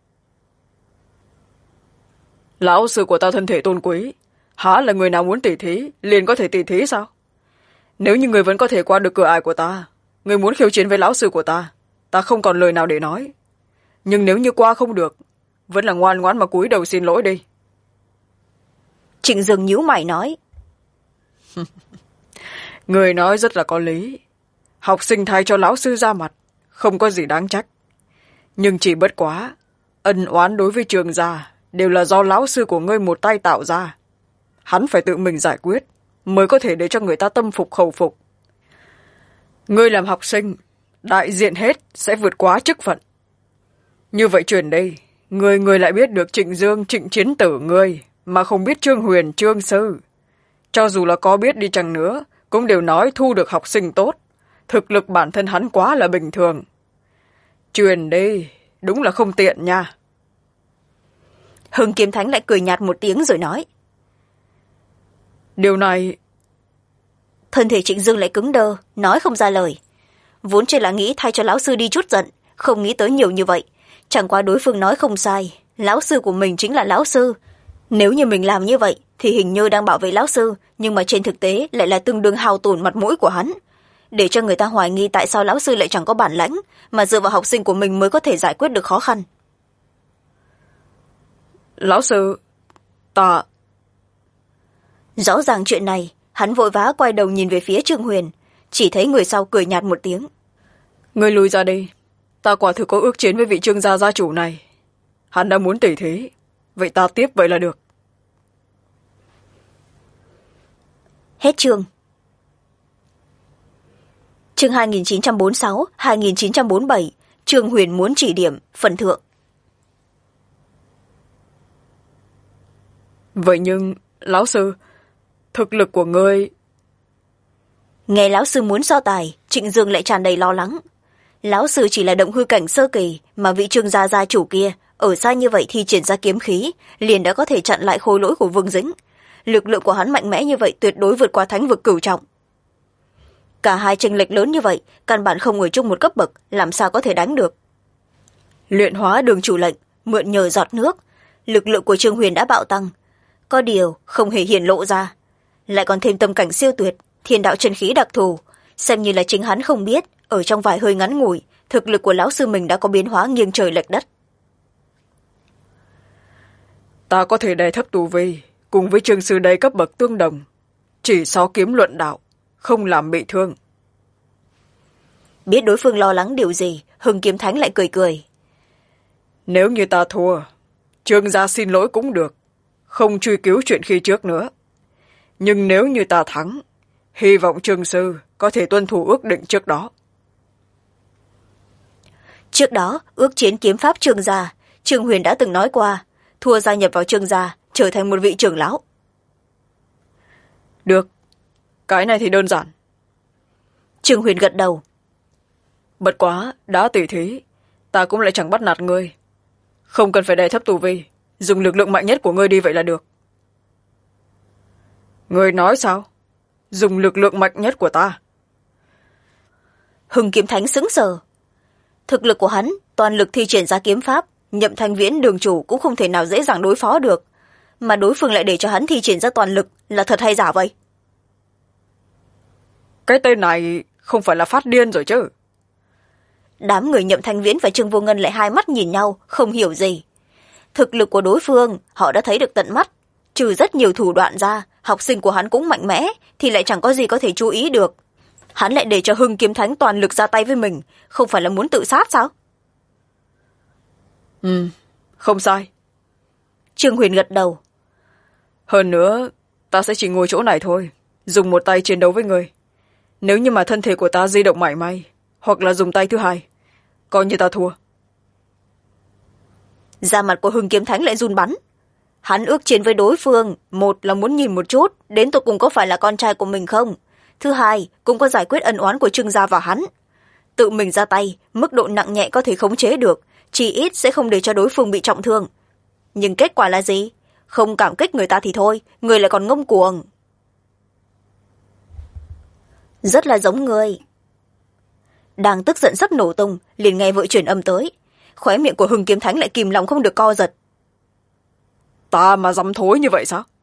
Lão sư của ta thân thể tôn quý, há là người nào muốn tỷ thí, liền có thể tỷ thí sao? Nếu như người vẫn có thể qua được cửa ải của ta, người muốn khiêu chiến với lão sư của ta không còn lời nào để nói. Nhưng nếu như qua không được, vẫn là ngoan ngoãn mà cúi đầu xin lỗi đi. Trịnh Dương nhíu mày nói. Người nói rất là có lý. Học sinh thay cho lão sư ra mặt, không có gì đáng trách. Nhưng chỉ bất quá, ân oán đối với Trường gia đều là do lão sư của ngươi một tay tạo ra. Hắn phải tự mình giải quyết, mới có thể để cho người ta tâm phục khẩu phục. Ngươi làm học sinh, đại diện hết sẽ vượt quá chức phận. Như vậy truyền đây, người lại biết được Trịnh Dương Trịnh chiến tử ngươi, mà không biết Trương Huyền Trương sư. Cho dù là có biết đi chăng nữa, cũng đều nói thu được học sinh tốt. Thực lực bản thân hắn quá là bình thường. Truyền đi, đúng là không tiện nha. Hưng Kiếm Thánh lại cười nhạt một tiếng rồi nói. Điều này. Thân thể Trịnh Dương lại cứng đơ, nói không ra lời. Vốn chỉ là nghĩ thay cho lão sư đi chút giận, không nghĩ tới nhiều như vậy. Chẳng qua đối phương nói không sai, lão sư của mình chính là lão sư. Nếu như mình làm như vậy, thì hình như đang bảo vệ lão sư, nhưng mà trên thực tế lại là tương đương hao tổn mặt mũi của hắn. Để cho người ta hoài nghi tại sao lão sư lại chẳng có bản lãnh, mà dựa vào học sinh của mình mới có thể giải quyết được khó khăn. Lão sư, ta. Rõ ràng chuyện này, hắn vội vã quay đầu nhìn về phía Trương Huyền, chỉ thấy người sau cười nhạt một tiếng. Ngươi lùi ra đi, ta quả thực có ước chiến với vị Trương gia gia chủ này. Hắn đã muốn tỉ thí, vậy ta tiếp vậy là được. Hết chương. Chương 2946-2947, Trương Huyền muốn chỉ điểm, phần thượng. Vậy nhưng, lão sư, thực lực của ngươi. Nghe lão sư muốn so tài, Trịnh Dương lại tràn đầy lo lắng. Lão sư chỉ là động hư cảnh sơ kỳ, mà vị Trương gia gia chủ kia ở xa như vậy thi triển ra kiếm khí, liền đã có thể chặn lại khối lỗi của Vương Dĩnh. Lực lượng của hắn mạnh mẽ như vậy tuyệt đối vượt qua thánh vực cửu trọng. Cả hai chênh lệch lớn như vậy, căn bản không ở chung một cấp bậc, làm sao có thể đánh được. Luyện hóa đường chủ lệnh, mượn nhờ giọt nước, lực lượng của Trương Huyền đã bạo tăng. Có điều không hề hiển lộ ra, lại còn thêm tâm cảnh siêu tuyệt, thiên đạo chân khí đặc thù, xem như là chính hắn không biết, ở trong vài hơi ngắn ngủi, thực lực của lão sư mình đã có biến hóa nghiêng trời lệch đất. Ta có thể đè thấp tu vi, cùng với Trương sư đây cấp bậc tương đồng, chỉ so kiếm luận đạo, không làm bị thương. biết đối phương lo lắng điều gì, Hưng Kiếm Thánh lại cười cười. Nếu như ta thua, Trương gia xin lỗi cũng được, không truy cứu chuyện khi trước nữa. Nhưng nếu như ta thắng, hy vọng Trương sư có thể tuân thủ ước định trước đó. Trước đó, ước chiến kiếm pháp Trương gia, Trương Huyền đã từng nói qua, thua gia nhập vào Trương gia, trở thành một vị trưởng lão. Được, cái này thì đơn giản. Trương Huyền gật đầu. Bất quá, đã tỉ thí, ta cũng lại chẳng bắt nạt ngươi. Không cần phải đè thấp tu vi, dùng lực lượng mạnh nhất của ngươi đi vậy là được. Ngươi nói sao? Dùng lực lượng mạnh nhất của ta? Hưng Kiếm Thánh sững sờ. Thực lực của hắn, toàn lực thi triển ra kiếm pháp, Nhậm Thanh Viễn đường chủ cũng không thể nào dễ dàng đối phó được. Mà đối phương lại để cho hắn thi triển ra toàn lực, là thật hay giả vậy? Cái tên này không phải là phát điên rồi chứ? Đám người Nhậm Thanh Viễn và Trương Vô Ngân lại hai mắt nhìn nhau, không hiểu gì. Thực lực của đối phương, họ đã thấy được tận mắt. Trừ rất nhiều thủ đoạn ra, học sinh của hắn cũng mạnh mẽ, thì lại chẳng có gì có thể chú ý được. Hắn lại để cho Hưng Kiếm Thánh toàn lực ra tay với mình, không phải là muốn tự sát sao? Không sai. Trương Huyền gật đầu. Hơn nữa, ta sẽ chỉ ngồi chỗ này thôi, dùng một tay chiến đấu với người. Nếu như mà thân thể của ta di động mảy may, hoặc là dùng tay thứ hai, coi như ta thua. Da mặt của Hưng Kiếm Thánh lại run bắn. Hắn ước chiến với đối phương, một là muốn nhìn một chút, đến tột cùng có phải là con trai của mình không? Thứ hai, cũng có giải quyết ân oán của Trương gia và hắn. Tự mình ra tay, mức độ nặng nhẹ có thể khống chế được, chỉ ít sẽ không để cho đối phương bị trọng thương. Nhưng kết quả là gì? Không cảm kích người ta thì thôi, người lại còn ngông cuồng. Rất là giống người. Đang tức giận sắp nổ tung, liền nghe vợ truyền âm tới. Khóe miệng của Hưng Kiếm Thánh lại kìm lòng không được co giật. Ta mà dám thối như vậy sao?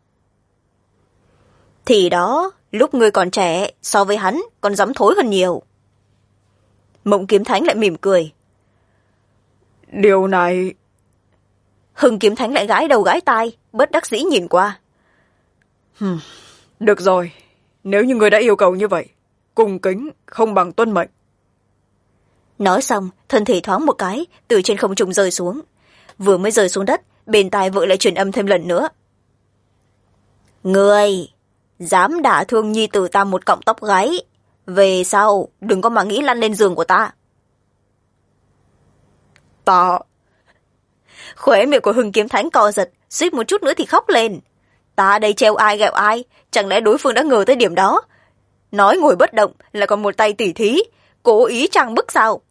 Thì đó, lúc ngươi còn trẻ, so với hắn còn dám thối hơn nhiều. Mộng Kiếm Thánh lại mỉm cười. Điều này... Hưng Kiếm Thánh lại gãi đầu gãi tai, bất đắc dĩ nhìn qua. Được rồi, nếu như người đã yêu cầu như vậy, cung kính không bằng tuân mệnh. Nói xong, thân thể thoáng một cái, từ trên không trung rơi xuống. Vừa mới rơi xuống đất, bên tai vợ lại truyền âm thêm lần nữa. Người, dám đả thương nhi tử ta một cọng tóc gáy, về sau đừng có mà nghĩ lăn lên giường của ta. Ta... Khóe miệng của Hưng Kiếm Thánh co giật, suýt một chút nữa thì khóc lên. Ta đây treo ai ghẹo ai, chẳng lẽ đối phương đã ngờ tới điểm đó? Nói ngồi bất động là còn một tay tỉ thí, cố ý trang bức sao?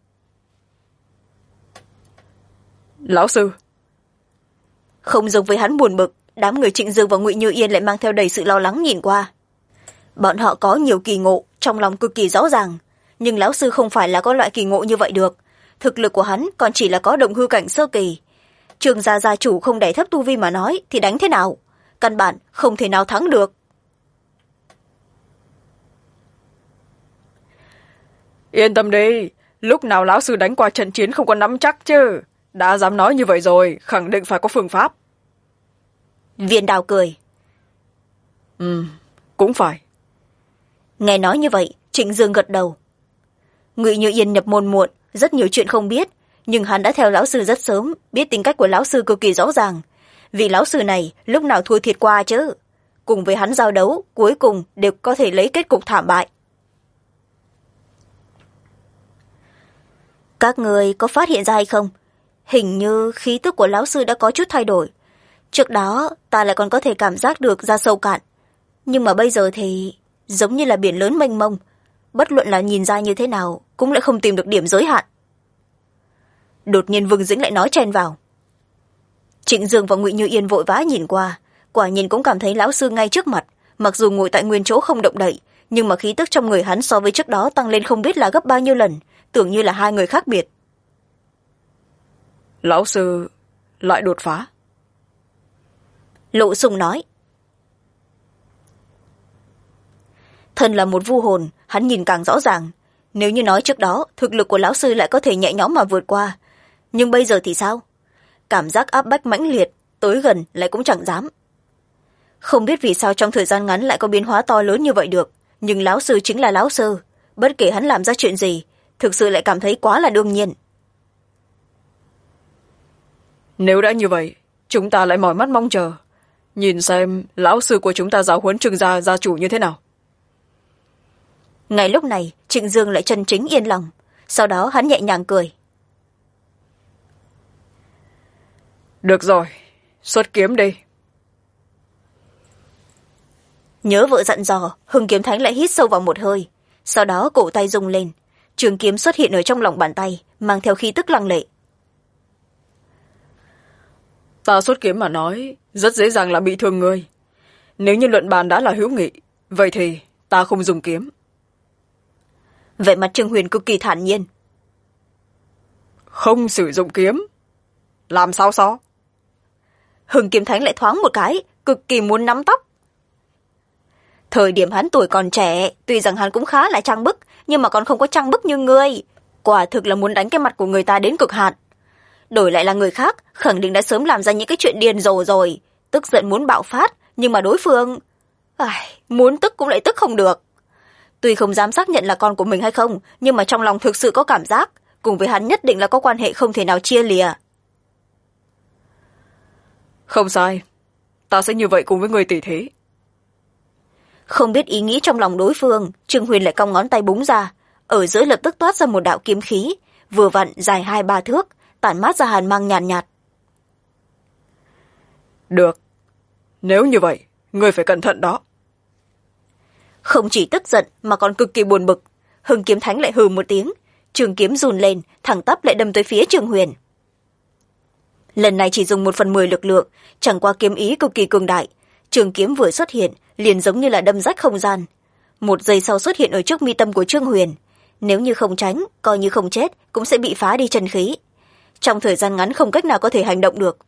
Lão sư. Không giống với hắn buồn bực, đám người Trịnh Dương và Ngụy Như Yên lại mang theo đầy sự lo lắng nhìn qua. Bọn họ có nhiều kỳ ngộ, trong lòng cực kỳ rõ ràng, nhưng lão sư không phải là có loại kỳ ngộ như vậy được. Thực lực của hắn còn chỉ là có động hư cảnh sơ kỳ. Trương gia gia chủ không đẩy thấp tu vi mà nói thì đánh thế nào? Căn bản không thể nào thắng được. Yên tâm đi, lúc nào lão sư đánh qua trận chiến không có nắm chắc chứ. Đã dám nói như vậy rồi, khẳng định phải có phương pháp. Viên Đào cười. Cũng phải. Nghe nói như vậy, Trịnh Dương gật đầu. Ngụy Như Yên nhập môn muộn, rất nhiều chuyện không biết, nhưng hắn đã theo lão sư rất sớm, biết tính cách của lão sư cực kỳ rõ ràng. Vì lão sư này lúc nào thua thiệt qua chứ. Cùng với hắn giao đấu, cuối cùng đều có thể lấy kết cục thảm bại. Các người có phát hiện ra hay không? Hình như khí tức của lão sư đã có chút thay đổi. Trước đó, ta lại còn có thể cảm giác được ra sâu cạn. Nhưng mà bây giờ thì giống như là biển lớn mênh mông. Bất luận là nhìn ra như thế nào, cũng lại không tìm được điểm giới hạn. Đột nhiên Vương Dĩnh lại nói chen vào. Trịnh Dương và Ngụy Như Yên vội vã nhìn qua, quả nhìn cũng cảm thấy lão sư ngay trước mặt. Mặc dù ngồi tại nguyên chỗ không động đậy, nhưng mà khí tức trong người hắn so với trước đó tăng lên không biết là gấp bao nhiêu lần, tưởng như là hai người khác biệt. Lão sư lại đột phá. Lộ Sùng nói. Thân là một vu hồn, hắn nhìn càng rõ ràng. Nếu như nói trước đó, thực lực của lão sư lại có thể nhẹ nhõm mà vượt qua. Nhưng bây giờ thì sao? Cảm giác áp bách mãnh liệt, tới gần lại cũng chẳng dám. Không biết vì sao trong thời gian ngắn lại có biến hóa to lớn như vậy được, nhưng lão sư chính là lão sư. Bất kể hắn làm ra chuyện gì, thực sự lại cảm thấy quá là đương nhiên. Nếu đã như vậy, chúng ta lại mỏi mắt mong chờ, nhìn xem lão sư của chúng ta giáo huấn Trương gia gia chủ như thế nào. Ngay lúc này Trịnh Dương lại chân chính yên lòng, sau đó hắn nhẹ nhàng cười. Được rồi, xuất kiếm đi. Nhớ vợ dặn dò, Hưng Kiếm Thánh lại hít sâu vào một hơi, sau đó cổ tay rung lên, trường kiếm xuất hiện ở trong lòng bàn tay, mang theo khí tức lăng lệ. Ta xuất kiếm mà nói, rất dễ dàng làm bị thương người. Nếu như luận bàn đã là hữu nghị, vậy thì ta không dùng kiếm. Vẻ mặt Trương Huyền cực kỳ thản nhiên. Không sử dụng kiếm? Làm sao so? Hưng Kiếm Thánh lại thoáng một cái, cực kỳ muốn nắm tóc. Thời điểm hắn tuổi còn trẻ, tuy rằng hắn cũng khá là trang bức, nhưng mà còn không có trang bức như ngươi. Quả thực là muốn đánh cái mặt của người ta đến cực hạn. Đổi lại là người khác, khẳng định đã sớm làm ra những cái chuyện điên rồ rồi. Tức giận muốn bạo phát, nhưng mà đối phương... muốn tức cũng lại tức không được. Tuy không dám xác nhận là con của mình hay không, nhưng mà trong lòng thực sự có cảm giác, cùng với hắn nhất định là có quan hệ không thể nào chia lìa. Không sai, ta sẽ như vậy cùng với người tỷ thí. Không biết ý nghĩ trong lòng đối phương, Trương Huyền lại cong ngón tay búng ra, ở giữa lập tức toát ra một đạo kiếm khí, vừa vặn dài 2-3 thước, tản mát ra hàn mang nhàn nhạt. Được, nếu như vậy, ngươi phải cẩn thận đó. Không chỉ tức giận mà còn cực kỳ buồn bực, Hưng Kiếm Thánh lại hừ một tiếng, trường kiếm run lên, thẳng tắp lại đâm tới phía Trương Huyền. Lần này chỉ dùng 1/10 lực lượng, chẳng qua kiếm ý cực kỳ cường đại, trường kiếm vừa xuất hiện liền giống như là đâm rách không gian. 1 giây sau xuất hiện ở trước mi tâm của Trương Huyền, nếu như không tránh, coi như không chết cũng sẽ bị phá đi chân khí. Trong thời gian ngắn không cách nào có thể hành động được.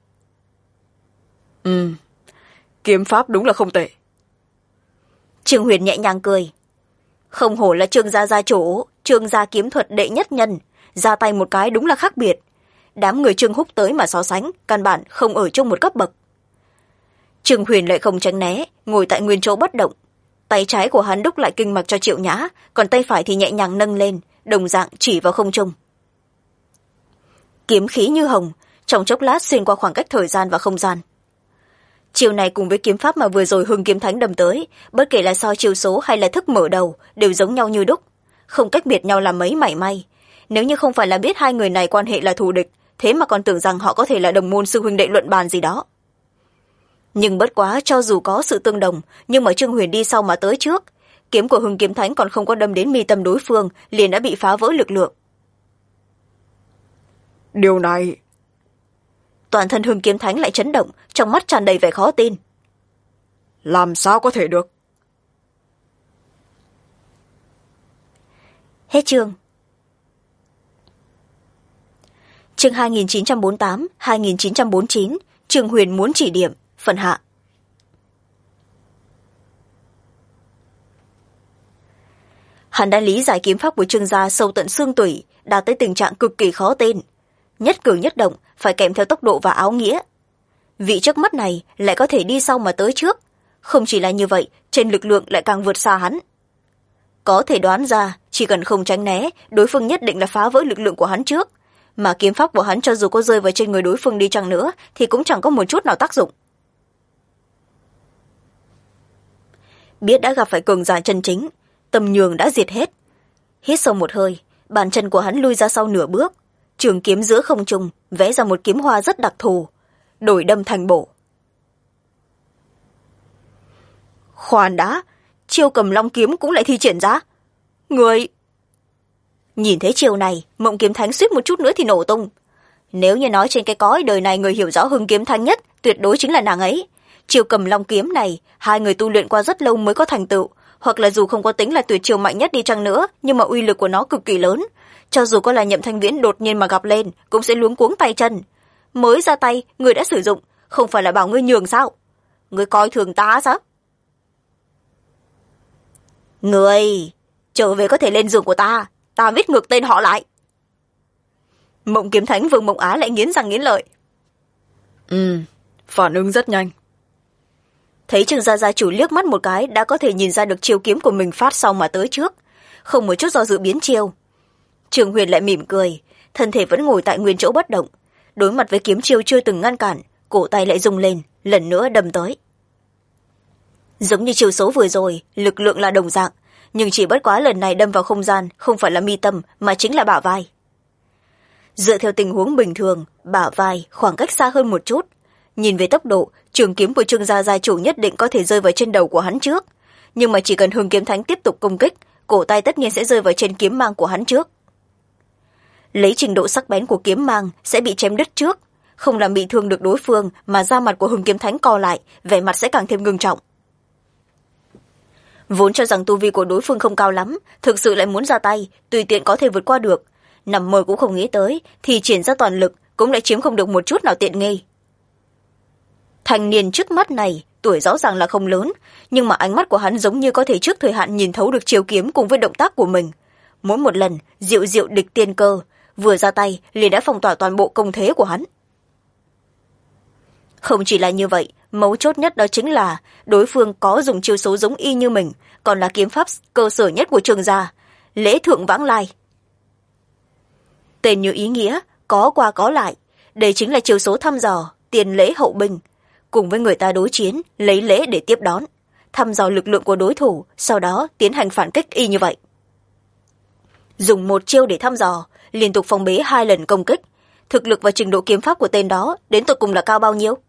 Kiếm pháp đúng là không tệ. Trương Huyền nhẹ nhàng cười. Không hổ là Trương gia gia chủ, Trương gia kiếm thuật đệ nhất nhân, ra tay một cái đúng là khác biệt. Đám người Trương Húc tới mà so sánh, căn bản không ở chung một cấp bậc. Trương Huyền lại không tránh né, ngồi tại nguyên chỗ bất động. Tay trái của hắn đúc lại kinh mạch cho Triệu Nhã, còn tay phải thì nhẹ nhàng nâng lên, đồng dạng chỉ vào không trung. Kiếm khí như hồng, trong chốc lát xuyên qua khoảng cách thời gian và không gian. Chiều này cùng với kiếm pháp mà vừa rồi Hưng Kiếm Thánh đâm tới, bất kể là so chiều số hay là thức mở đầu, đều giống nhau như đúc, không cách biệt nhau là mấy mảy may. Nếu như không phải là biết hai người này quan hệ là thù địch, thế mà còn tưởng rằng họ có thể là đồng môn sư huynh đệ luận bàn gì đó. Nhưng bất quá cho dù có sự tương đồng, nhưng mà Trương Huyền đi sau mà tới trước, kiếm của Hưng Kiếm Thánh còn không có đâm đến mi tâm đối phương, liền đã bị phá vỡ lực lượng. Điều này... Toàn thân Hưng Kiếm Thánh lại chấn động, trong mắt tràn đầy vẻ khó tin. Làm sao có thể được? Hết chương. Chương 2948, 2949, Trương Huyền muốn chỉ điểm, phần hạ. Hắn đã lý giải kiếm pháp của Trương gia sâu tận xương tủy, đạt tới tình trạng cực kỳ khó tin. Nhất cử nhất động phải kèm theo tốc độ và áo nghĩa. Vị trước mắt này lại có thể đi sau mà tới trước. Không chỉ là như vậy, trên lực lượng lại càng vượt xa hắn. Có thể đoán ra, chỉ cần không tránh né, đối phương nhất định là phá vỡ lực lượng của hắn trước. Mà kiếm pháp của hắn cho dù có rơi vào trên người đối phương đi chăng nữa, thì cũng chẳng có một chút nào tác dụng. Biết đã gặp phải cường giả chân chính, tâm nhường đã diệt hết. Hít sâu một hơi, bàn chân của hắn lui ra sau nửa bước, trường kiếm giữa không trung vẽ ra một kiếm hoa rất đặc thù, đổi đâm thành bổ. Khoan đã, chiêu Cầm Long kiếm cũng lại thi triển ra. Người... Nhìn thấy chiêu này, Mộng Kiếm Thánh suýt một chút nữa thì nổ tung. Nếu như nói trên cái cõi đời này người hiểu rõ Hưng Kiếm Thánh nhất, tuyệt đối chính là nàng ấy. Chiêu Cầm Long kiếm này, hai người tu luyện qua rất lâu mới có thành tựu, hoặc là dù không có tính là tuyệt chiêu mạnh nhất đi chăng nữa, nhưng mà uy lực của nó cực kỳ lớn. Cho dù có là Nhậm Thanh Viễn đột nhiên mà gặp lên, cũng sẽ luống cuống tay chân. Mới ra tay, người đã sử dụng, không phải là bảo ngươi nhường sao? Ngươi coi thường ta sao? Người, trở về có thể lên giường của ta viết ngược tên họ lại. Mộng Kiếm Thánh Vương Mộng Á lại nghiến răng nghiến lợi. Phản ứng rất nhanh. Thấy Trương gia gia chủ liếc mắt một cái đã có thể nhìn ra được chiêu kiếm của mình phát sau mà tới trước, không một chút do dự biến chiêu. Trường Huyền lại mỉm cười, thân thể vẫn ngồi tại nguyên chỗ bất động, đối mặt với kiếm chiêu chưa từng ngăn cản, cổ tay lại rung lên, lần nữa đâm tới. Giống như chiêu số vừa rồi, lực lượng là đồng dạng, nhưng chỉ bất quá lần này đâm vào không gian, không phải là mi tâm mà chính là bả vai. Dựa theo tình huống bình thường, bả vai khoảng cách xa hơn một chút, nhìn về tốc độ, trường kiếm của Trương gia gia chủ nhất định có thể rơi vào trên đầu của hắn trước, nhưng mà chỉ cần Hưng Kiếm Thánh tiếp tục công kích, cổ tay tất nhiên sẽ rơi vào trên kiếm mang của hắn trước. Lấy trình độ sắc bén của kiếm mang sẽ bị chém đứt trước, không làm bị thương được đối phương, mà da mặt của Hưng Kiếm Thánh co lại, vẻ mặt sẽ càng thêm ngưng trọng. Vốn cho rằng tu vi của đối phương không cao lắm, thực sự lại muốn ra tay, tùy tiện có thể vượt qua được, nằm mơ cũng không nghĩ tới, thì triển ra toàn lực cũng lại chiếm không được một chút nào tiện nghi. Thanh niên trước mắt này tuổi rõ ràng là không lớn, nhưng mà ánh mắt của hắn giống như có thể trước thời hạn nhìn thấu được chiêu kiếm cùng với động tác của mình. Mỗi một lần diệu diệu địch tiên cơ, vừa ra tay liền đã phong tỏa toàn bộ công thế của hắn. Không chỉ là như vậy, mấu chốt nhất đó chính là đối phương có dùng chiêu số giống y như mình, còn là kiếm pháp cơ sở nhất của Trương gia, lễ thượng vãng lai. Tên như ý nghĩa, có qua có lại, đây chính là chiêu số thăm dò, tiền lễ hậu binh, cùng với người ta đối chiến, lấy lễ để tiếp đón, thăm dò lực lượng của đối thủ, sau đó tiến hành phản kích y như vậy. Dùng một chiêu để thăm dò, liên tục phòng bế 2 lần công kích, thực lực và trình độ kiếm pháp của tên đó đến tột cùng là cao bao nhiêu?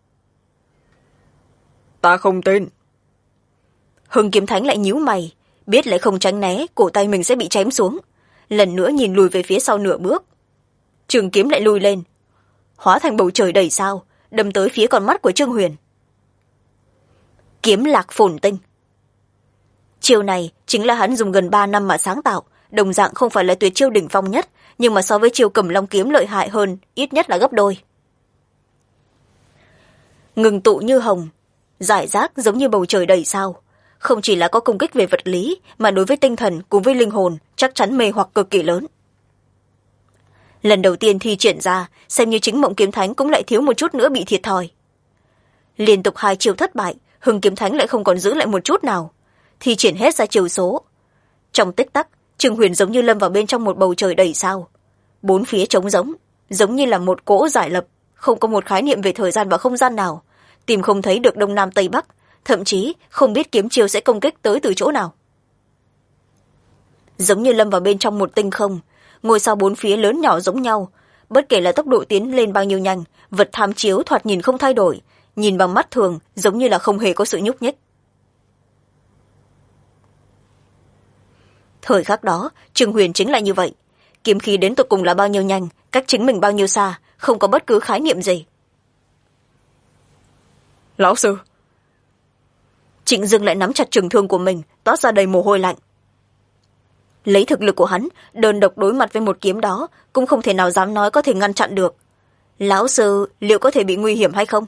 Ta không tin. Hưng Kiếm Thánh lại nhíu mày, biết lại không tránh né, cổ tay mình sẽ bị chém xuống, lần nữa nhìn lùi về phía sau nửa bước. Trường kiếm lại lùi lên, hóa thành bầu trời đầy sao, đâm tới phía con mắt của Trương Huyền. Kiếm lạc phồn tinh. Chiêu này chính là hắn dùng gần 3 năm mà sáng tạo, đồng dạng không phải là tuyệt chiêu đỉnh phong nhất, nhưng mà so với chiêu Cầm Long kiếm lợi hại hơn ít nhất là gấp đôi. Ngừng tụ như hồng, giải rác giống như bầu trời đầy sao, không chỉ là có công kích về vật lý, mà đối với tinh thần cùng với linh hồn chắc chắn mê hoặc cực kỳ lớn. Lần đầu tiên thi triển ra, xem như chính Mộng Kiếm Thánh cũng lại thiếu một chút nữa bị thiệt thòi. Liên tục 2 chiêu thất bại, Hưng Kiếm Thánh lại không còn giữ lại một chút nào, thi triển hết ra chiêu số. Trong tích tắc, Trương Huyền giống như lâm vào bên trong một bầu trời đầy sao, 4 phía trống rỗng, giống như là một cỗ giải lập, không có một khái niệm về thời gian và không gian nào, tìm không thấy được đông nam tây bắc, thậm chí không biết kiếm chiêu sẽ công kích tới từ chỗ nào. Giống như lâm vào bên trong một tinh không, ngôi sao 4 phía lớn nhỏ giống nhau, bất kể là tốc độ tiến lên bao nhiêu nhanh, vật tham chiếu thoạt nhìn không thay đổi, nhìn bằng mắt thường giống như là không hề có sự nhúc nhích. Thời khắc đó, Trương Huyền chính là như vậy, kiếm khí đến tột cùng là bao nhiêu nhanh, cách chính mình bao nhiêu xa, không có bất cứ khái niệm gì. Lão sư. Trịnh Dương lại nắm chặt trường thương của mình, toát ra đầy mồ hôi lạnh. Lấy thực lực của hắn, đơn độc đối mặt với một kiếm đó cũng không thể nào dám nói có thể ngăn chặn được. Lão sư liệu có thể bị nguy hiểm hay không?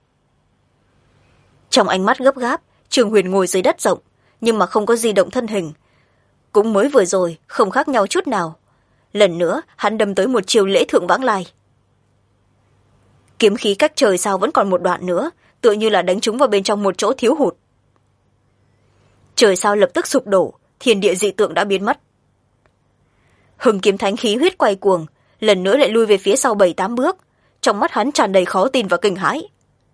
Trong ánh mắt gấp gáp, Trường Huyền ngồi dưới đất rộng, nhưng mà không có di động thân hình, cũng mới vừa rồi không khác nhau chút nào. Lần nữa hắn đâm tới một chiều lễ thượng vãng lai. Kiếm khí cách trời sao vẫn còn một đoạn nữa, tựa như là đánh trúng vào bên trong một chỗ thiếu hụt. Trời sao lập tức sụp đổ, thiên địa dị tượng đã biến mất. Hưng Kiếm Thánh khí huyết quay cuồng, lần nữa lại lui về phía sau 7-8 bước, trong mắt hắn tràn đầy khó tin và kinh hãi.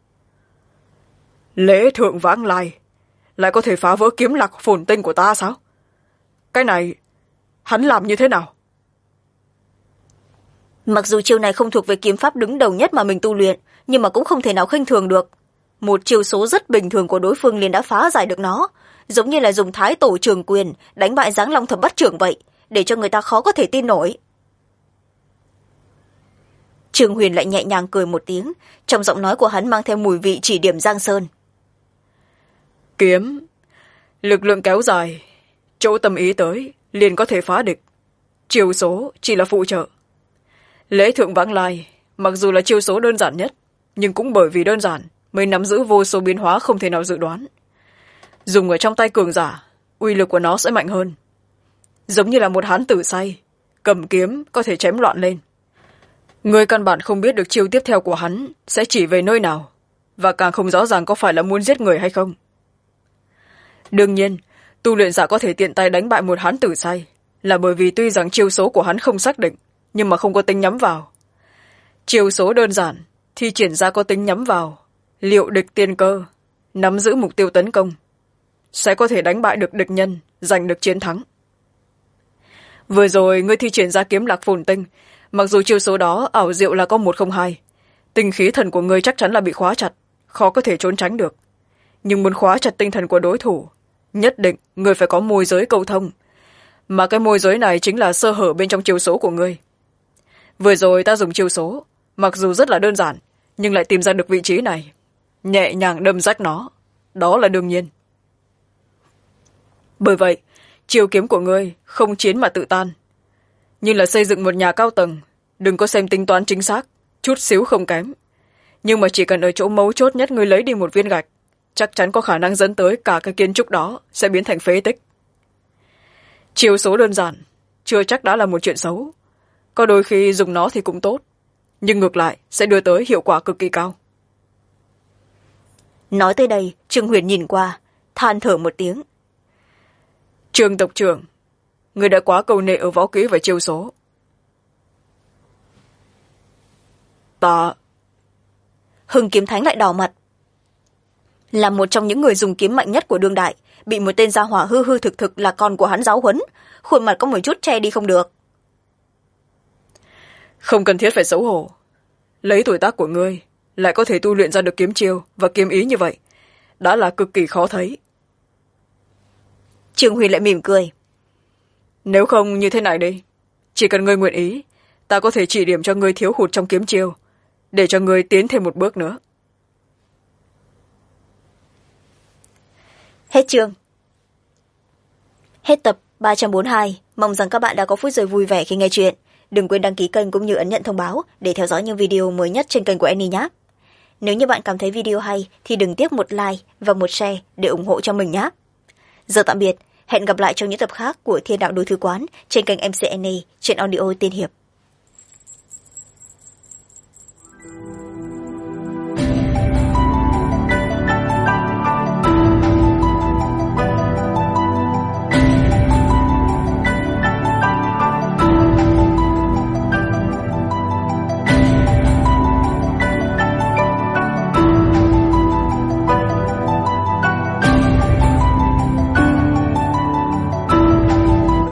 Lễ thượng vãng lai lại có thể phá vỡ kiếm lạc phồn tinh của ta sao? Cái này hắn làm như thế nào? Mặc dù chiêu này không thuộc về kiếm pháp đứng đầu nhất mà mình tu luyện, nhưng mà cũng không thể nào khinh thường được. Một chiêu số rất bình thường của đối phương liền đã phá giải được nó, giống như là dùng thái tổ trường quyền đánh bại Giáng Long Thập Bát Trưởng vậy, để cho người ta khó có thể tin nổi. Trương Huyền lại nhẹ nhàng cười một tiếng, trong giọng nói của hắn mang theo mùi vị chỉ điểm Giang Sơn. Kiếm, lực lượng kéo dài, chỗ tâm ý tới liền có thể phá địch, chiêu số chỉ là phụ trợ. Lễ thượng vãng lai mặc dù là chiêu số đơn giản nhất, nhưng cũng bởi vì đơn giản mới nắm giữ vô số biến hóa không thể nào dự đoán. Dùng ở trong tay cường giả, uy lực của nó sẽ mạnh hơn. Giống như là một hán tử say, cầm kiếm có thể chém loạn lên. Người căn bản không biết được chiêu tiếp theo của hắn sẽ chỉ về nơi nào, và càng không rõ ràng có phải là muốn giết người hay không. Đương nhiên, tu luyện giả có thể tiện tay đánh bại một hán tử say, là bởi vì tuy rằng chiêu số của hắn không xác định nhưng mà không có tính nhắm vào. Chiêu số đơn giản thi triển ra có tính nhắm vào, liệu địch tiên cơ, nắm giữ mục tiêu tấn công, sẽ có thể đánh bại được địch nhân, giành được chiến thắng. Vừa rồi ngươi thi triển ra kiếm lạc phồn tinh, mặc dù chiêu số đó ảo diệu là có 102, tinh khí thần của ngươi chắc chắn là bị khóa chặt, khó có thể trốn tránh được. Nhưng muốn khóa chặt tinh thần của đối thủ, nhất định ngươi phải có môi giới câu thông, mà cái môi giới này chính là sơ hở bên trong chiêu số của ngươi. Vừa rồi ta dùng chiêu số, mặc dù rất là đơn giản, nhưng lại tìm ra được vị trí này, nhẹ nhàng đâm rách nó, đó là đương nhiên. Bởi vậy, chiêu kiếm của ngươi không chiến mà tự tan, nhưng là xây dựng một nhà cao tầng, đừng có xem tính toán chính xác, chút xíu không kém. Nhưng mà chỉ cần ở chỗ mấu chốt nhất ngươi lấy đi một viên gạch, chắc chắn có khả năng dẫn tới cả cái kiến trúc đó sẽ biến thành phế tích. Chiêu số đơn giản, chưa chắc đã là một chuyện xấu. Có đôi khi dùng nó thì cũng tốt, nhưng ngược lại sẽ đưa tới hiệu quả cực kỳ cao. Nói tới đây, Trương Huyền nhìn qua, than thở một tiếng. Trương tộc trưởng, người đã quá cầu nệ ở võ kỹ và chiêu số. Ta... Hưng Kiếm Thánh lại đỏ mặt. Là một trong những người dùng kiếm mạnh nhất của đương đại, bị một tên gia hỏa hư hư thực thực là con của hắn giáo huấn, khuôn mặt có một chút che đi không được. Không cần thiết phải xấu hổ. Lấy tuổi tác của ngươi, lại có thể tu luyện ra được kiếm chiêu và kiếm ý như vậy, đã là cực kỳ khó thấy. Trương Huy lại mỉm cười. Nếu không như thế này đi, chỉ cần ngươi nguyện ý, ta có thể chỉ điểm cho ngươi thiếu hụt trong kiếm chiêu, để cho ngươi tiến thêm một bước nữa. Hết chương. Hết tập 342. Mong rằng các bạn đã có phút giây vui vẻ khi nghe chuyện. Đừng quên đăng ký kênh cũng như ấn nhận thông báo để theo dõi những video mới nhất trên kênh của Annie nhé. Nếu như bạn cảm thấy video hay thì đừng tiếc một like và một share để ủng hộ cho mình nhé. Giờ tạm biệt, hẹn gặp lại trong những tập khác của Thiên Đạo Đối Thư Quán trên kênh MC Annie trên audio Tiên Hiệp.